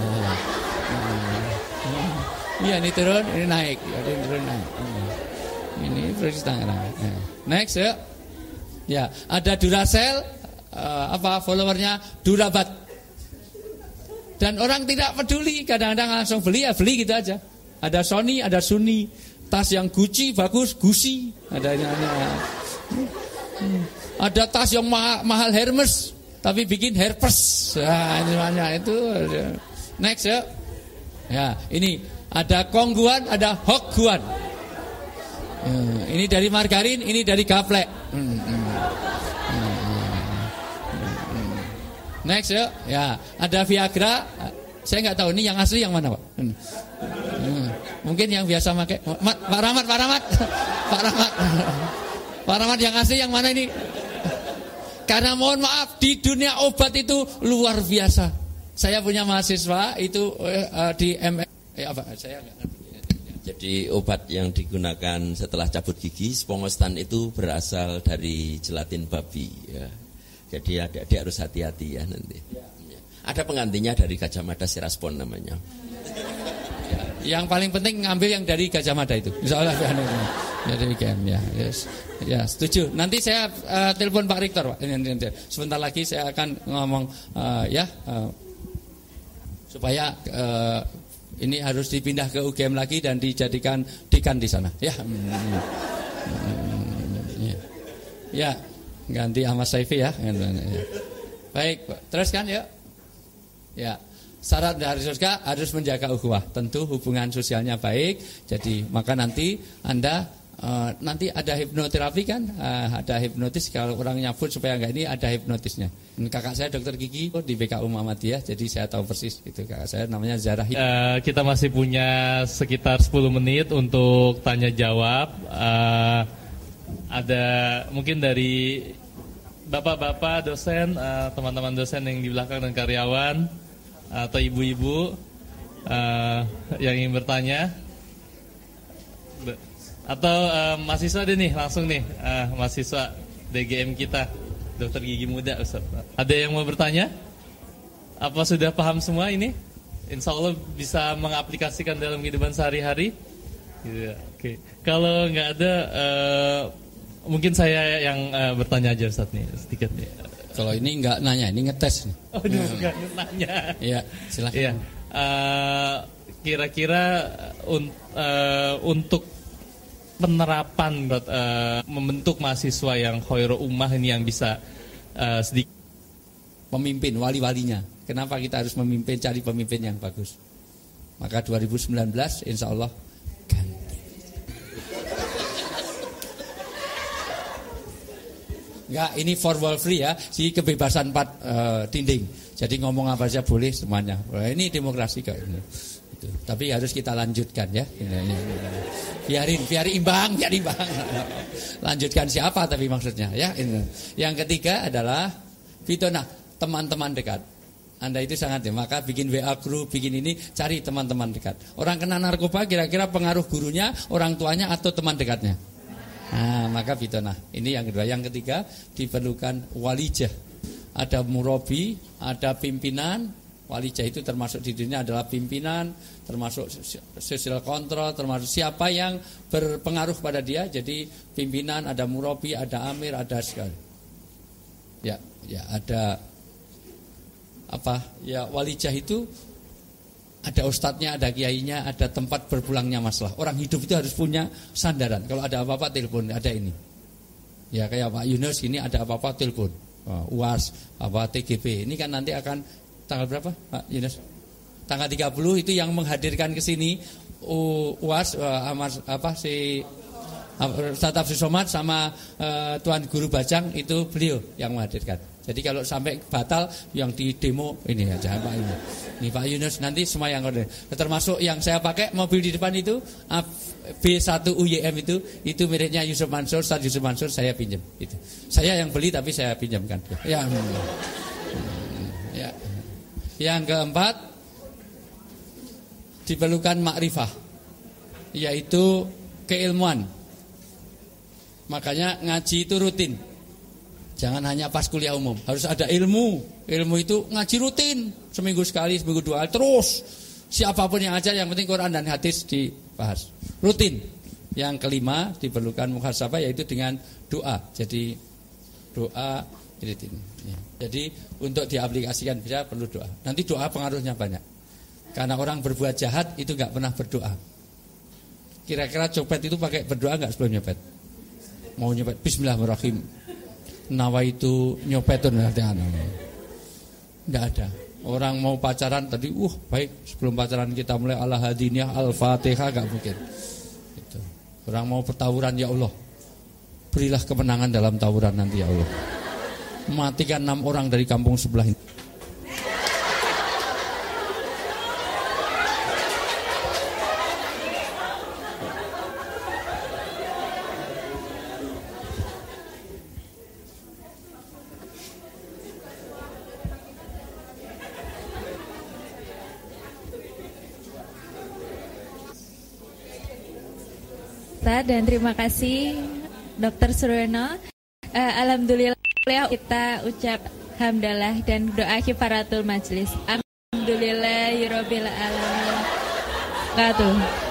Iya, ini turun, ini naik. Ini turun naik. Ini terus tangan. Next ya. Ya, ada Duracell, followernya Durabat. Dan orang tidak peduli, kadang-kadang langsung beli ya beli gitu aja. Ada Sony, ada Sony. Tas yang Gucci bagus, Gucci. Ada tas yang mahal Hermes, tapi bikin Herpes. Nah, ini namanya itu. Next ya. Ya, ini ada Kongguan, ada Hokguan. Ini dari margarin, ini dari gaplek. Next ya. Ya, ada Viagra. Saya nggak tahu ini yang asli yang mana, Pak. Mungkin yang biasa pakai. Pak Rahmat. Pak Rahmat yang asli yang mana ini? Karena mohon maaf, di dunia obat itu luar biasa. Saya punya mahasiswa itu di saya nggak ngerti. Jadi obat yang digunakan setelah cabut gigi Spongosan itu berasal dari gelatin babi ya. Jadi adik-adik harus hati-hati ya nanti. Ada penggantinya dari Gajah Mada Siraspon namanya. Yang paling penting ngambil yang dari Gajah Mada itu. Insyaallah dari game ya. Yes. Ya, setuju. Nanti saya telepon Pak Rektor, Pak. Sebentar lagi saya akan ngomong supaya ini harus dipindah ke UGM lagi dan dijadikan dekan di sana. Ya. Ya, ganti Ahmad Saifi ya. Baik, Pak. Teruskan ya. Ya. Syarat dari surga harus menjaga ukhuwah. Tentu hubungan sosialnya baik. Jadi maka nanti Anda nanti ada hipnoterapi kan, ada hipnotis kalau orang nyabut supaya enggak ini ada hipnotisnya. Kakak saya dokter gigi di BKU Muhammadiyah, jadi saya tahu persis itu kakak saya namanya Zarah. Kita masih punya sekitar 10 menit untuk tanya jawab. Ada mungkin dari bapak-bapak dosen, teman-teman dosen yang di belakang dan karyawan atau ibu-ibu yang ingin bertanya. Atau mahasiswa deh nih, langsung nih mahasiswa DGM kita, dokter gigi muda Ustaz. Ada yang mau bertanya? Apa sudah paham semua ini? Insya Allah bisa mengaplikasikan dalam kehidupan sehari-hari gitu. Oke. Kalau nggak ada mungkin saya yang bertanya aja Ustaz nih sedikit nih. Kalau ini nggak nanya, ini ngetes. Oh, bukan nanya. Iya, silakan. Iya. Kira-kira untuk penerapan membentuk mahasiswa yang khairul ummah ini yang bisa sedikit pemimpin wali-walinya. Kenapa kita harus memimpin, cari pemimpin yang bagus? Maka 2019 insya Allah ganti. Enggak, ini for wall free ya, si kebebasan 4 dinding. Jadi ngomong apa saja boleh semuanya. Ini demokrasi kok ini. Tapi harus kita lanjutkan ya. Biar imbang. Lanjutkan siapa tapi maksudnya ya. Yang ketiga adalah fitnah teman-teman dekat. Anda itu sangat ya, maka bikin WA group, bikin ini, cari teman-teman dekat. Orang kena narkoba kira-kira pengaruh gurunya, orang tuanya atau teman dekatnya. Nah, maka fitnah. Ini yang kedua. Yang ketiga diperlukan walijah. Ada murabi, ada pimpinan, Walijah itu termasuk di dunia adalah pimpinan, termasuk social control, termasuk siapa yang berpengaruh pada dia. Jadi pimpinan, ada murabi, ada amir, ada segala. Ya ada apa? Ya walijah itu ada ustadznya, ada kiainya, ada tempat berpulangnya masalah. Orang hidup itu harus punya sandaran. Kalau ada apa-apa telepon, ada ini. Ya kayak Pak Yunus ini ada apa-apa telepon. UAS, apa TGP. Ini kan nanti akan tanggal berapa, Pak Yunus? Tanggal 30 itu yang menghadirkan ke sini UAS Ustaz Abdul Somad sama Tuan Guru Bajang, itu beliau yang menghadirkan. Jadi kalau sampai batal yang di demo ini aja Pak ini. Ini Pak Yunus nanti semua yang koordinir. Termasuk yang saya pakai mobil di depan itu B1 UYM itu miliknya Yusuf Mansur, Ustaz Yusuf Mansur, saya pinjam itu. Saya yang beli tapi saya pinjamkan. Ya. Yang keempat, diperlukan makrifah, yaitu keilmuan. Makanya ngaji itu rutin. Jangan hanya pas kuliah umum, harus ada ilmu. Ilmu itu ngaji rutin, seminggu sekali, seminggu dua kali, terus. Siapapun yang ajar, yang penting Quran dan hadis dibahas. Rutin. Yang kelima, diperlukan muhasabah, yaitu dengan doa. Jadi doa rutin. Jadi untuk diaplikasikan bisa perlu doa. Nanti doa pengaruhnya banyak. Karena orang berbuat jahat itu nggak pernah berdoa. Kira-kira copet itu pakai berdoa nggak sebelum nyopet? Mau nyopet Bismillahirrahmanirrahim. Nawaitu nyopetun nggak ada. Orang mau pacaran tadi, baik sebelum pacaran kita mulai al-hadiniyah al-fatihah, nggak mungkin. Itu. Orang mau pertawuran, ya Allah, berilah kemenangan dalam tawuran nanti ya Allah. Matikan 6 orang dari kampung sebelah ini. Dan terima kasih Dr. Suryono. Alhamdulillah kita ucap hamdalah dan doa kifaratul majlis. Alhamdulillahirabbil alamin.